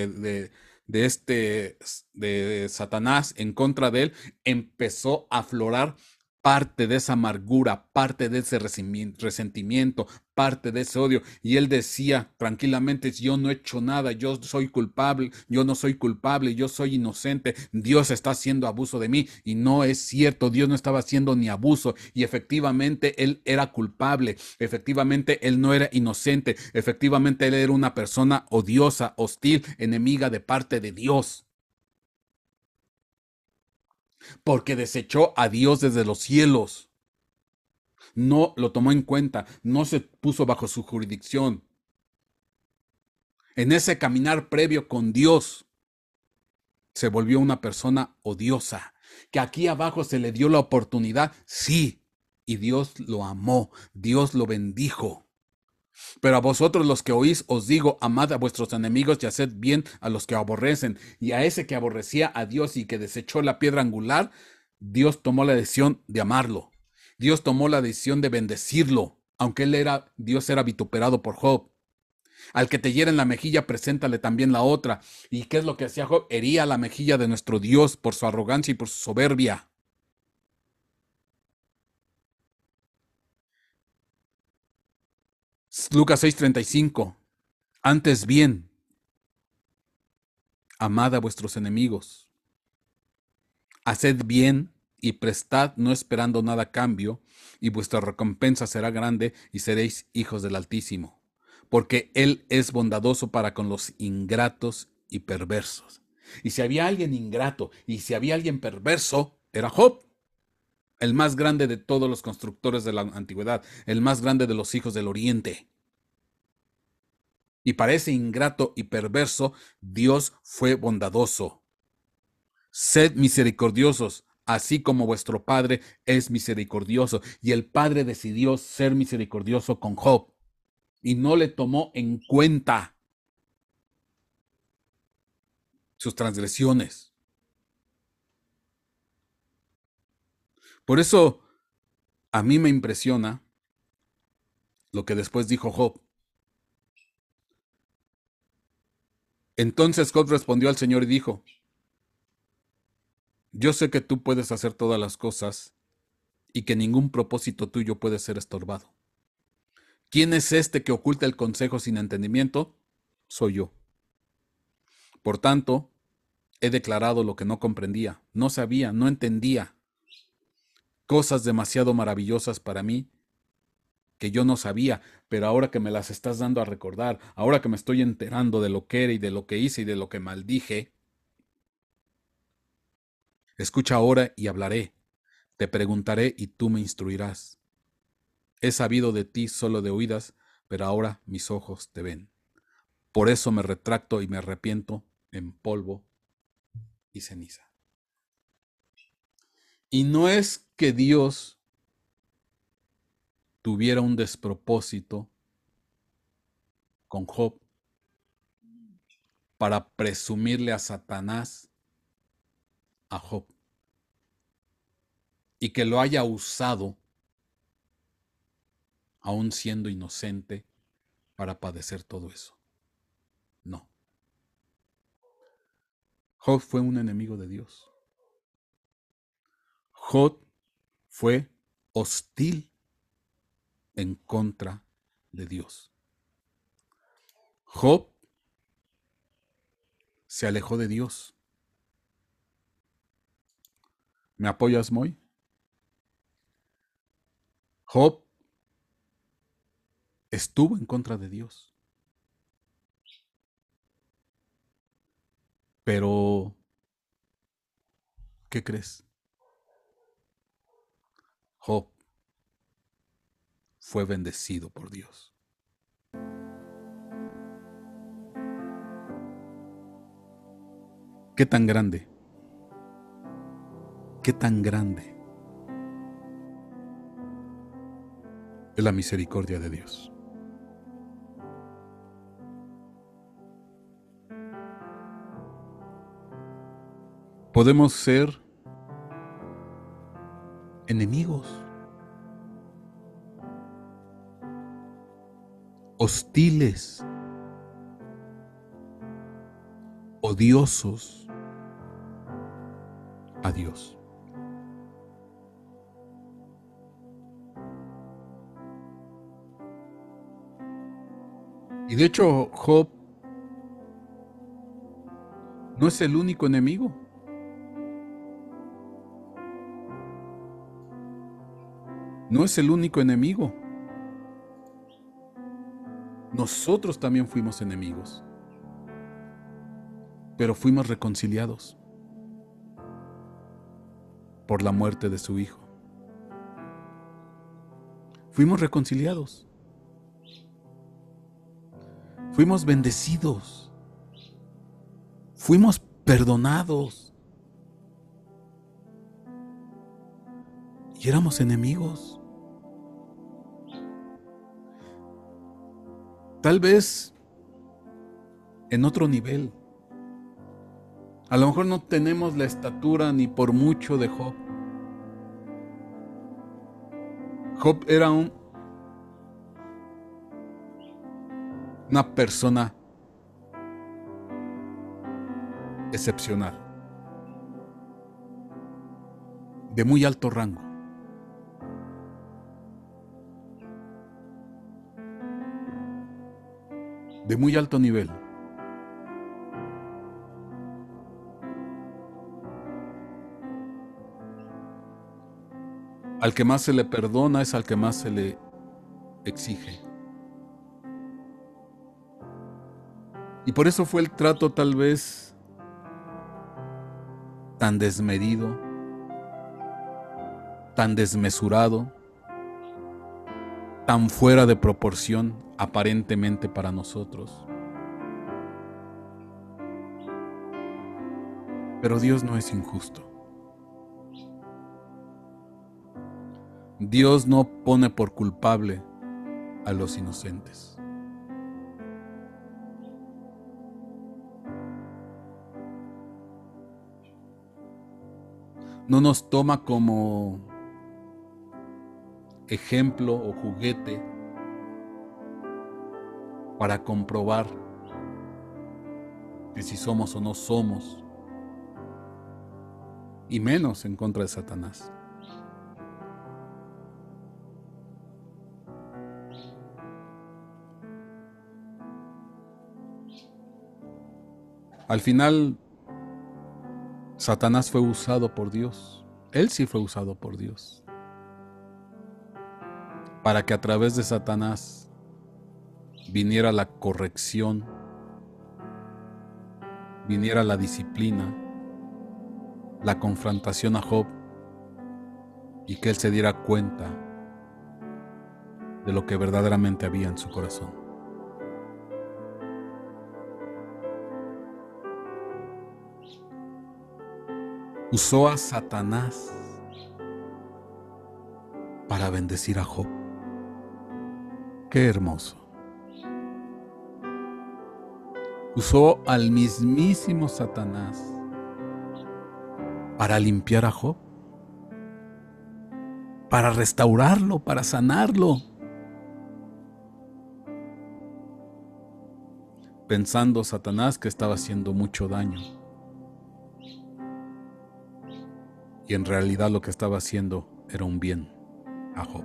de Satanás en contra de él, empezó a aflorar parte de esa amargura, parte de ese resentimiento, parte de ese odio. Y él decía tranquilamente, yo no he hecho nada, yo soy culpable, yo no soy culpable, yo soy inocente, Dios está haciendo abuso de mí. Y no es cierto, Dios no estaba haciendo ni abuso. Y efectivamente él era culpable, efectivamente él no era inocente, efectivamente él era una persona odiosa, hostil, enemiga de parte de Dios. Porque desechó a Dios desde los cielos. No lo tomó en cuenta, no se puso bajo su jurisdicción. En ese caminar previo con Dios, se volvió una persona odiosa. Que aquí abajo se le dio la oportunidad, sí, y Dios lo amó, Dios lo bendijo. Pero a vosotros los que oís os digo, amad a vuestros enemigos y haced bien a los que aborrecen. Y a ese que aborrecía a Dios y que desechó la piedra angular, Dios tomó la decisión de amarlo. Dios tomó la decisión de bendecirlo, aunque Dios era vituperado por Job. Al que te hiera en la mejilla, preséntale también la otra. ¿Y qué es lo que hacía Job? Hería la mejilla de nuestro Dios por su arrogancia y por su soberbia. Lucas 6:35. Antes bien, amad a vuestros enemigos. Haced bien y prestad no esperando nada a cambio, y vuestra recompensa será grande y seréis hijos del Altísimo, porque Él es bondadoso para con los ingratos y perversos. Y si había alguien ingrato y si había alguien perverso, era Job, el más grande de todos los constructores de la antigüedad, el más grande de los hijos del oriente. Y para ese ingrato y perverso, Dios fue bondadoso. Sed misericordiosos, así como vuestro Padre es misericordioso. Y el Padre decidió ser misericordioso con Job y no le tomó en cuenta sus transgresiones. Por eso a mí me impresiona lo que después dijo Job. Entonces Job respondió al Señor y dijo: yo sé que tú puedes hacer todas las cosas y que ningún propósito tuyo puede ser estorbado. ¿Quién es este que oculta el consejo sin entendimiento? Soy yo. Por tanto, he declarado lo que no comprendía, no sabía, no entendía. Cosas demasiado maravillosas para mí que yo no sabía, pero ahora que me las estás dando a recordar, ahora que me estoy enterando de lo que era y de lo que hice y de lo que maldije, escucha ahora y hablaré, te preguntaré y tú me instruirás. He sabido de ti solo de oídas, pero ahora mis ojos te ven. Por eso me retracto y me arrepiento en polvo y ceniza. Y no es que Dios tuviera un despropósito con Job para presumirle a Satanás a Job y que lo haya usado aún siendo inocente para padecer todo eso. No. Job fue un enemigo de Dios. Job fue hostil en contra de Dios. Job se alejó de Dios. ¿Me apoyas, Moy? Job estuvo en contra de Dios. Pero, ¿qué crees? Job fue bendecido por Dios. ¿Qué tan grande? ¿Qué tan grande es la misericordia de Dios? Podemos ser enemigos, hostiles, odiosos a Dios. Y de hecho, Job no es el único enemigo. No es el único enemigo. Nosotros también fuimos enemigos, pero fuimos reconciliados por la muerte de su Hijo. Fuimos reconciliados. Fuimos bendecidos. Fuimos perdonados. Y éramos enemigos. Tal vez en otro nivel. A lo mejor no tenemos la estatura ni por mucho de Job. Job era una persona excepcional, de muy alto rango. De muy alto nivel. Al que más se le perdona es al que más se le exige. Y por eso fue el trato tal vez tan desmedido, tan desmesurado, tan fuera de proporción aparentemente para nosotros. Pero Dios no es injusto. Dios no pone por culpable a los inocentes. No nos toma como ejemplo o juguete para comprobar que si somos o no somos, y menos en contra de Satanás. Al final, Satanás fue usado por Dios. Él sí fue usado por Dios. Para que a través de Satanás viniera la corrección, viniera la disciplina, la confrontación a Job, y que él se diera cuenta de lo que verdaderamente había en su corazón. Usó a Satanás para bendecir a Job. Qué hermoso. Usó al mismísimo Satanás para limpiar a Job, para restaurarlo, para sanarlo. Pensando Satanás que estaba haciendo mucho daño. Y en realidad lo que estaba haciendo era un bien a Job.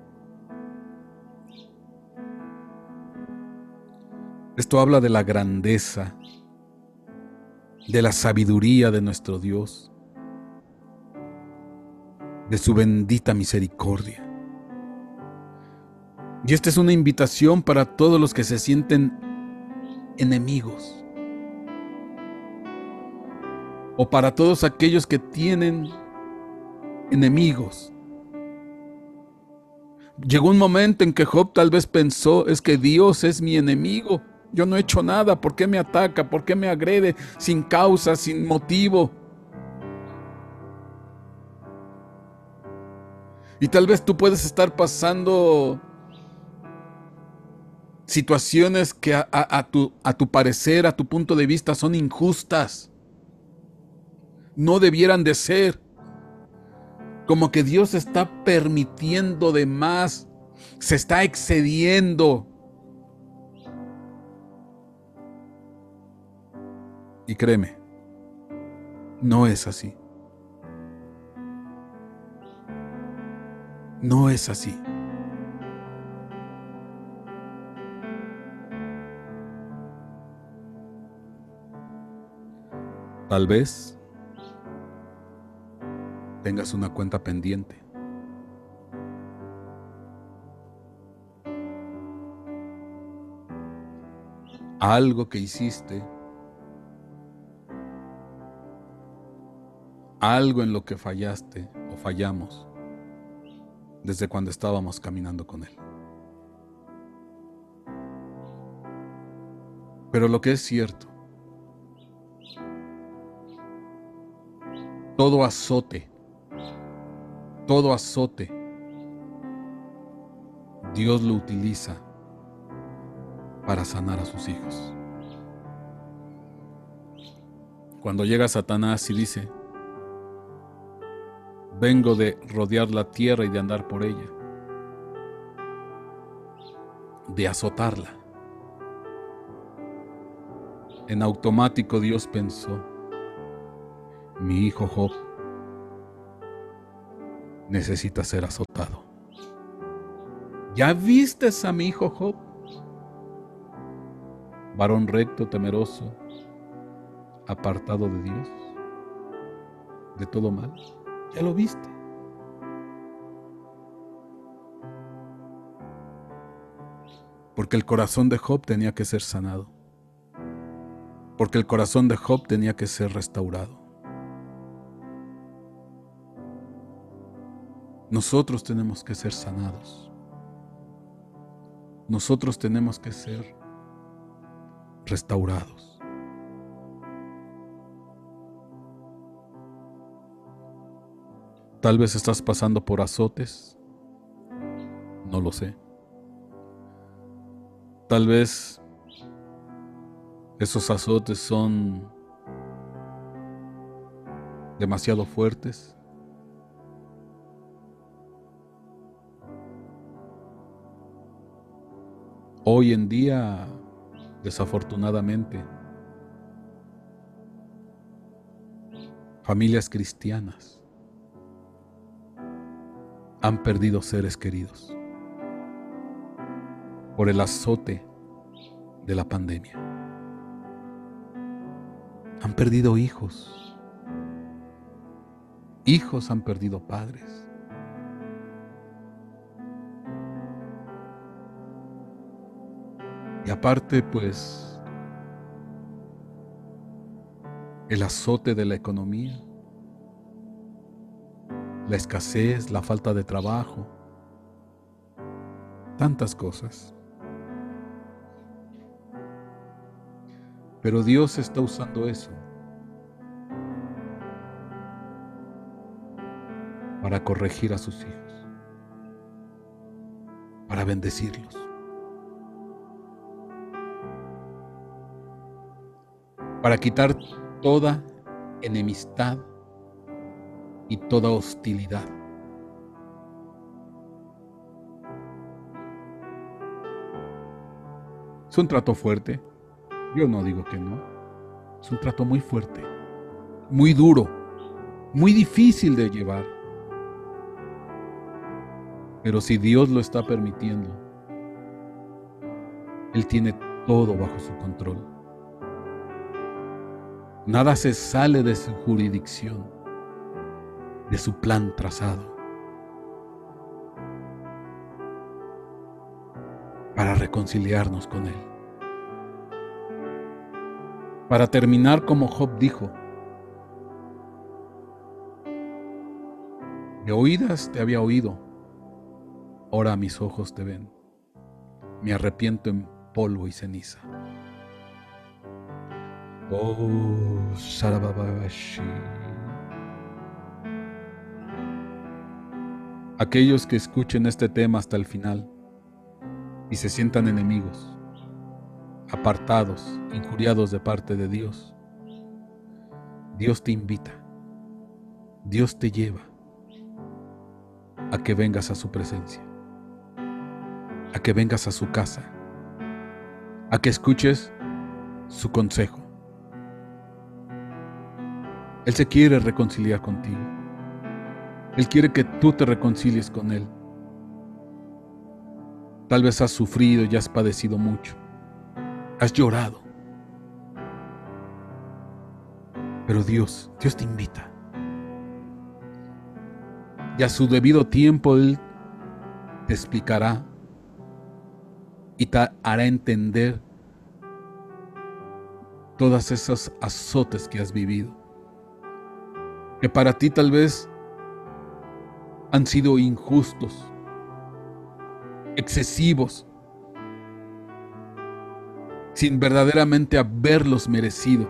Esto habla de la grandeza, de la sabiduría de nuestro Dios, de su bendita misericordia. Y esta es una invitación para todos los que se sienten enemigos, o para todos aquellos que tienen enemigos. Llegó un momento en que Job tal vez pensó, es que Dios es mi enemigo. Yo no he hecho nada, ¿por qué me ataca? ¿Por qué me agrede sin causa, sin motivo? Y tal vez tú puedes estar pasando situaciones que a tu parecer, a tu punto de vista, son injustas. No debieran de ser. Como que Dios está permitiendo de más, se está excediendo. Y créeme, no es así. No es así. Tal vez tengas una cuenta pendiente. Algo que hiciste, algo en lo que fallaste o fallamos desde cuando estábamos caminando con Él. Pero lo que es cierto, todo azote, Dios lo utiliza para sanar a sus hijos. Cuando llega Satanás y dice, vengo de rodear la tierra y de andar por ella, de azotarla. En automático Dios pensó, mi hijo Job necesita ser azotado. ¿Ya vistes a mi hijo Job? Varón recto, temeroso, apartado de Dios, de todo mal. ¿Ya lo viste? Porque el corazón de Job tenía que ser sanado. Porque el corazón de Job tenía que ser restaurado. Nosotros tenemos que ser sanados. Nosotros tenemos que ser restaurados. Tal vez estás pasando por azotes, No lo sé. Tal vez esos azotes son demasiado fuertes. Hoy en día, desafortunadamente, familias cristianas han perdido seres queridos por el azote de la pandemia. Han perdido hijos. Hijos han perdido padres. Y aparte, pues, el azote de la economía, la escasez, la falta de trabajo, tantas cosas. Pero Dios está usando eso para corregir a sus hijos, para bendecirlos, para quitar toda enemistad y toda hostilidad. Es un trato fuerte, yo no digo que no. Es un trato muy fuerte, muy duro, muy difícil de llevar. Pero si Dios lo está permitiendo, Él tiene todo bajo su control. Nada se sale de su jurisdicción, de su plan trazado, para reconciliarnos con Él. Para terminar como Job dijo: de oídas te había oído, ahora mis ojos te ven. Me arrepiento en polvo y ceniza. Oh, Sarababashi. Aquellos que escuchen este tema hasta el final y se sientan enemigos, apartados, injuriados de parte de Dios, Dios te invita, Dios te lleva a que vengas a su presencia, a que vengas a su casa, a que escuches su consejo. Él se quiere reconciliar contigo. Él quiere que tú te reconcilies con Él. Tal vez has sufrido y has padecido mucho. Has llorado. Pero Dios te invita. Y a su debido tiempo Él te explicará y te hará entender todas esas azotes que has vivido, que para ti tal vez han sido injustos, excesivos, sin verdaderamente haberlos merecido.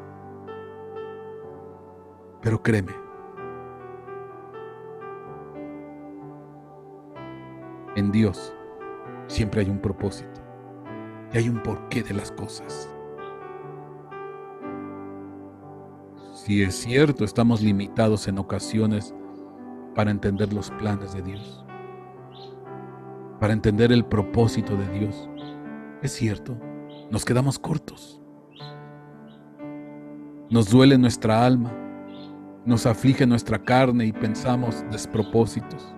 Pero créeme, en Dios siempre hay un propósito y hay un porqué de las cosas. Si es cierto, estamos limitados en ocasiones para entender los planes de Dios, para entender el propósito de Dios. Es cierto, nos quedamos cortos. Nos duele nuestra alma, nos aflige nuestra carne y pensamos despropósitos.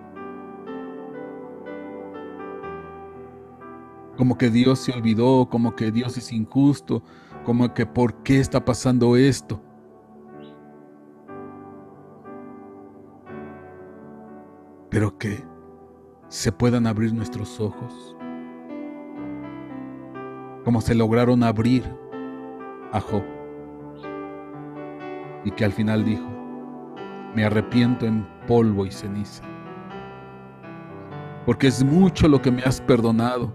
Como que Dios se olvidó, como que Dios es injusto, como que ¿por qué está pasando esto? Pero que se puedan abrir nuestros ojos, como se lograron abrir a Job, y que al final dijo: me arrepiento en polvo y ceniza, porque es mucho lo que me has perdonado,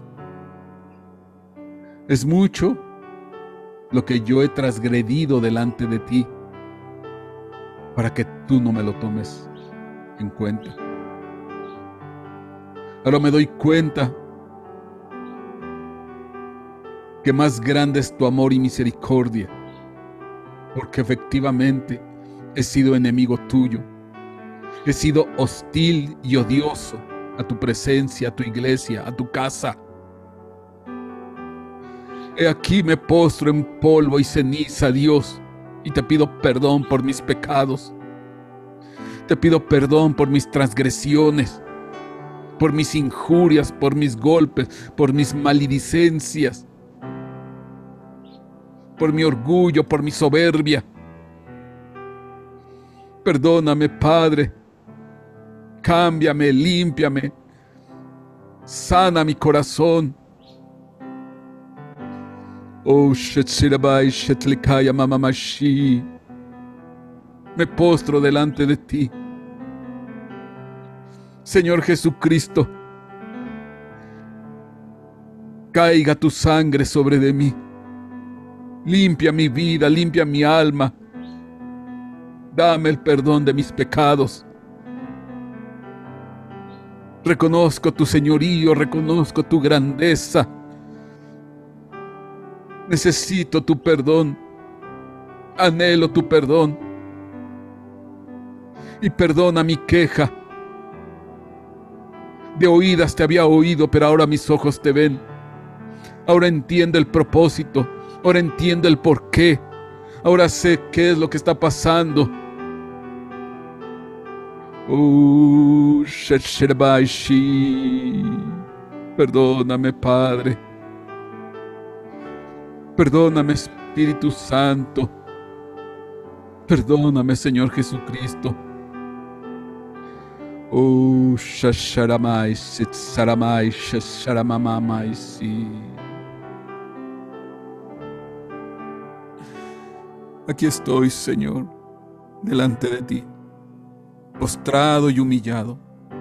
es mucho lo que yo he transgredido delante de ti, para que tú no me lo tomes en cuenta. Ahora me doy cuenta que más grande es tu amor y misericordia, porque efectivamente he sido enemigo tuyo. He sido hostil y odioso a tu presencia, a tu iglesia, a tu casa. He aquí me postro en polvo y ceniza, Dios, y te pido perdón por mis pecados. Te pido perdón por mis transgresiones, por mis injurias, por mis golpes, por mis maledicencias, por mi orgullo, por mi soberbia. Perdóname, Padre. Cámbiame, límpiame. Sana mi corazón. Oh, Shetsirabai, Shetlikaya, Mamamashi. Me postro delante de ti. Señor Jesucristo, caiga tu sangre sobre de mí. Limpia mi vida, limpia mi alma. Dame el perdón de mis pecados. Reconozco tu señorío, reconozco tu grandeza. Necesito tu perdón. Anhelo tu perdón. Y perdona mi queja. De oídas te había oído, pero ahora mis ojos te ven. Ahora entiendo el propósito. Ahora entiendo el porqué. Ahora sé qué es lo que está pasando. Perdóname, Padre. Perdóname, Espíritu Santo. Perdóname, Señor Jesucristo. Shasharamai, Sitsaramai, Shasharamamamai, sí. Aquí estoy, Señor, delante de ti, postrado y humillado.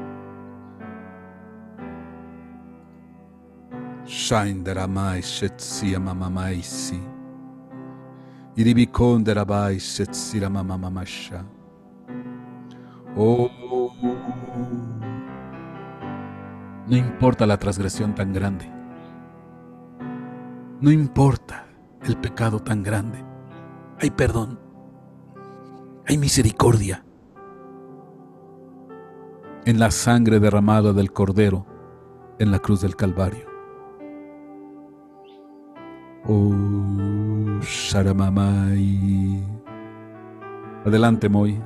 Shaindaramai, Shetsiamamamai, sí. Iribikondarabai, Shetsiramamamasha. Oh, no importa la transgresión tan grande. No importa el pecado tan grande. Hay perdón. Hay misericordia. En la sangre derramada del Cordero en la cruz del Calvario. Oh, Sharamamai. Adelante, Moy.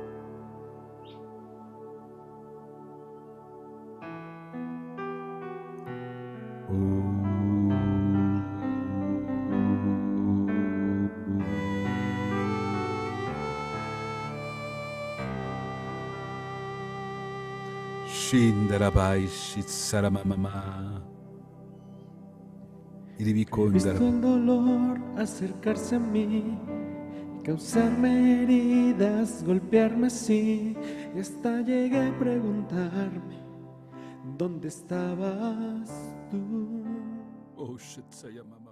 Shindarabai, Shitsaramamama. He visto el dolor acercarse a mí, causarme heridas, golpearme así, y hasta llegué a preguntarme, ¿dónde estabas tú? Oh, shit, se llama.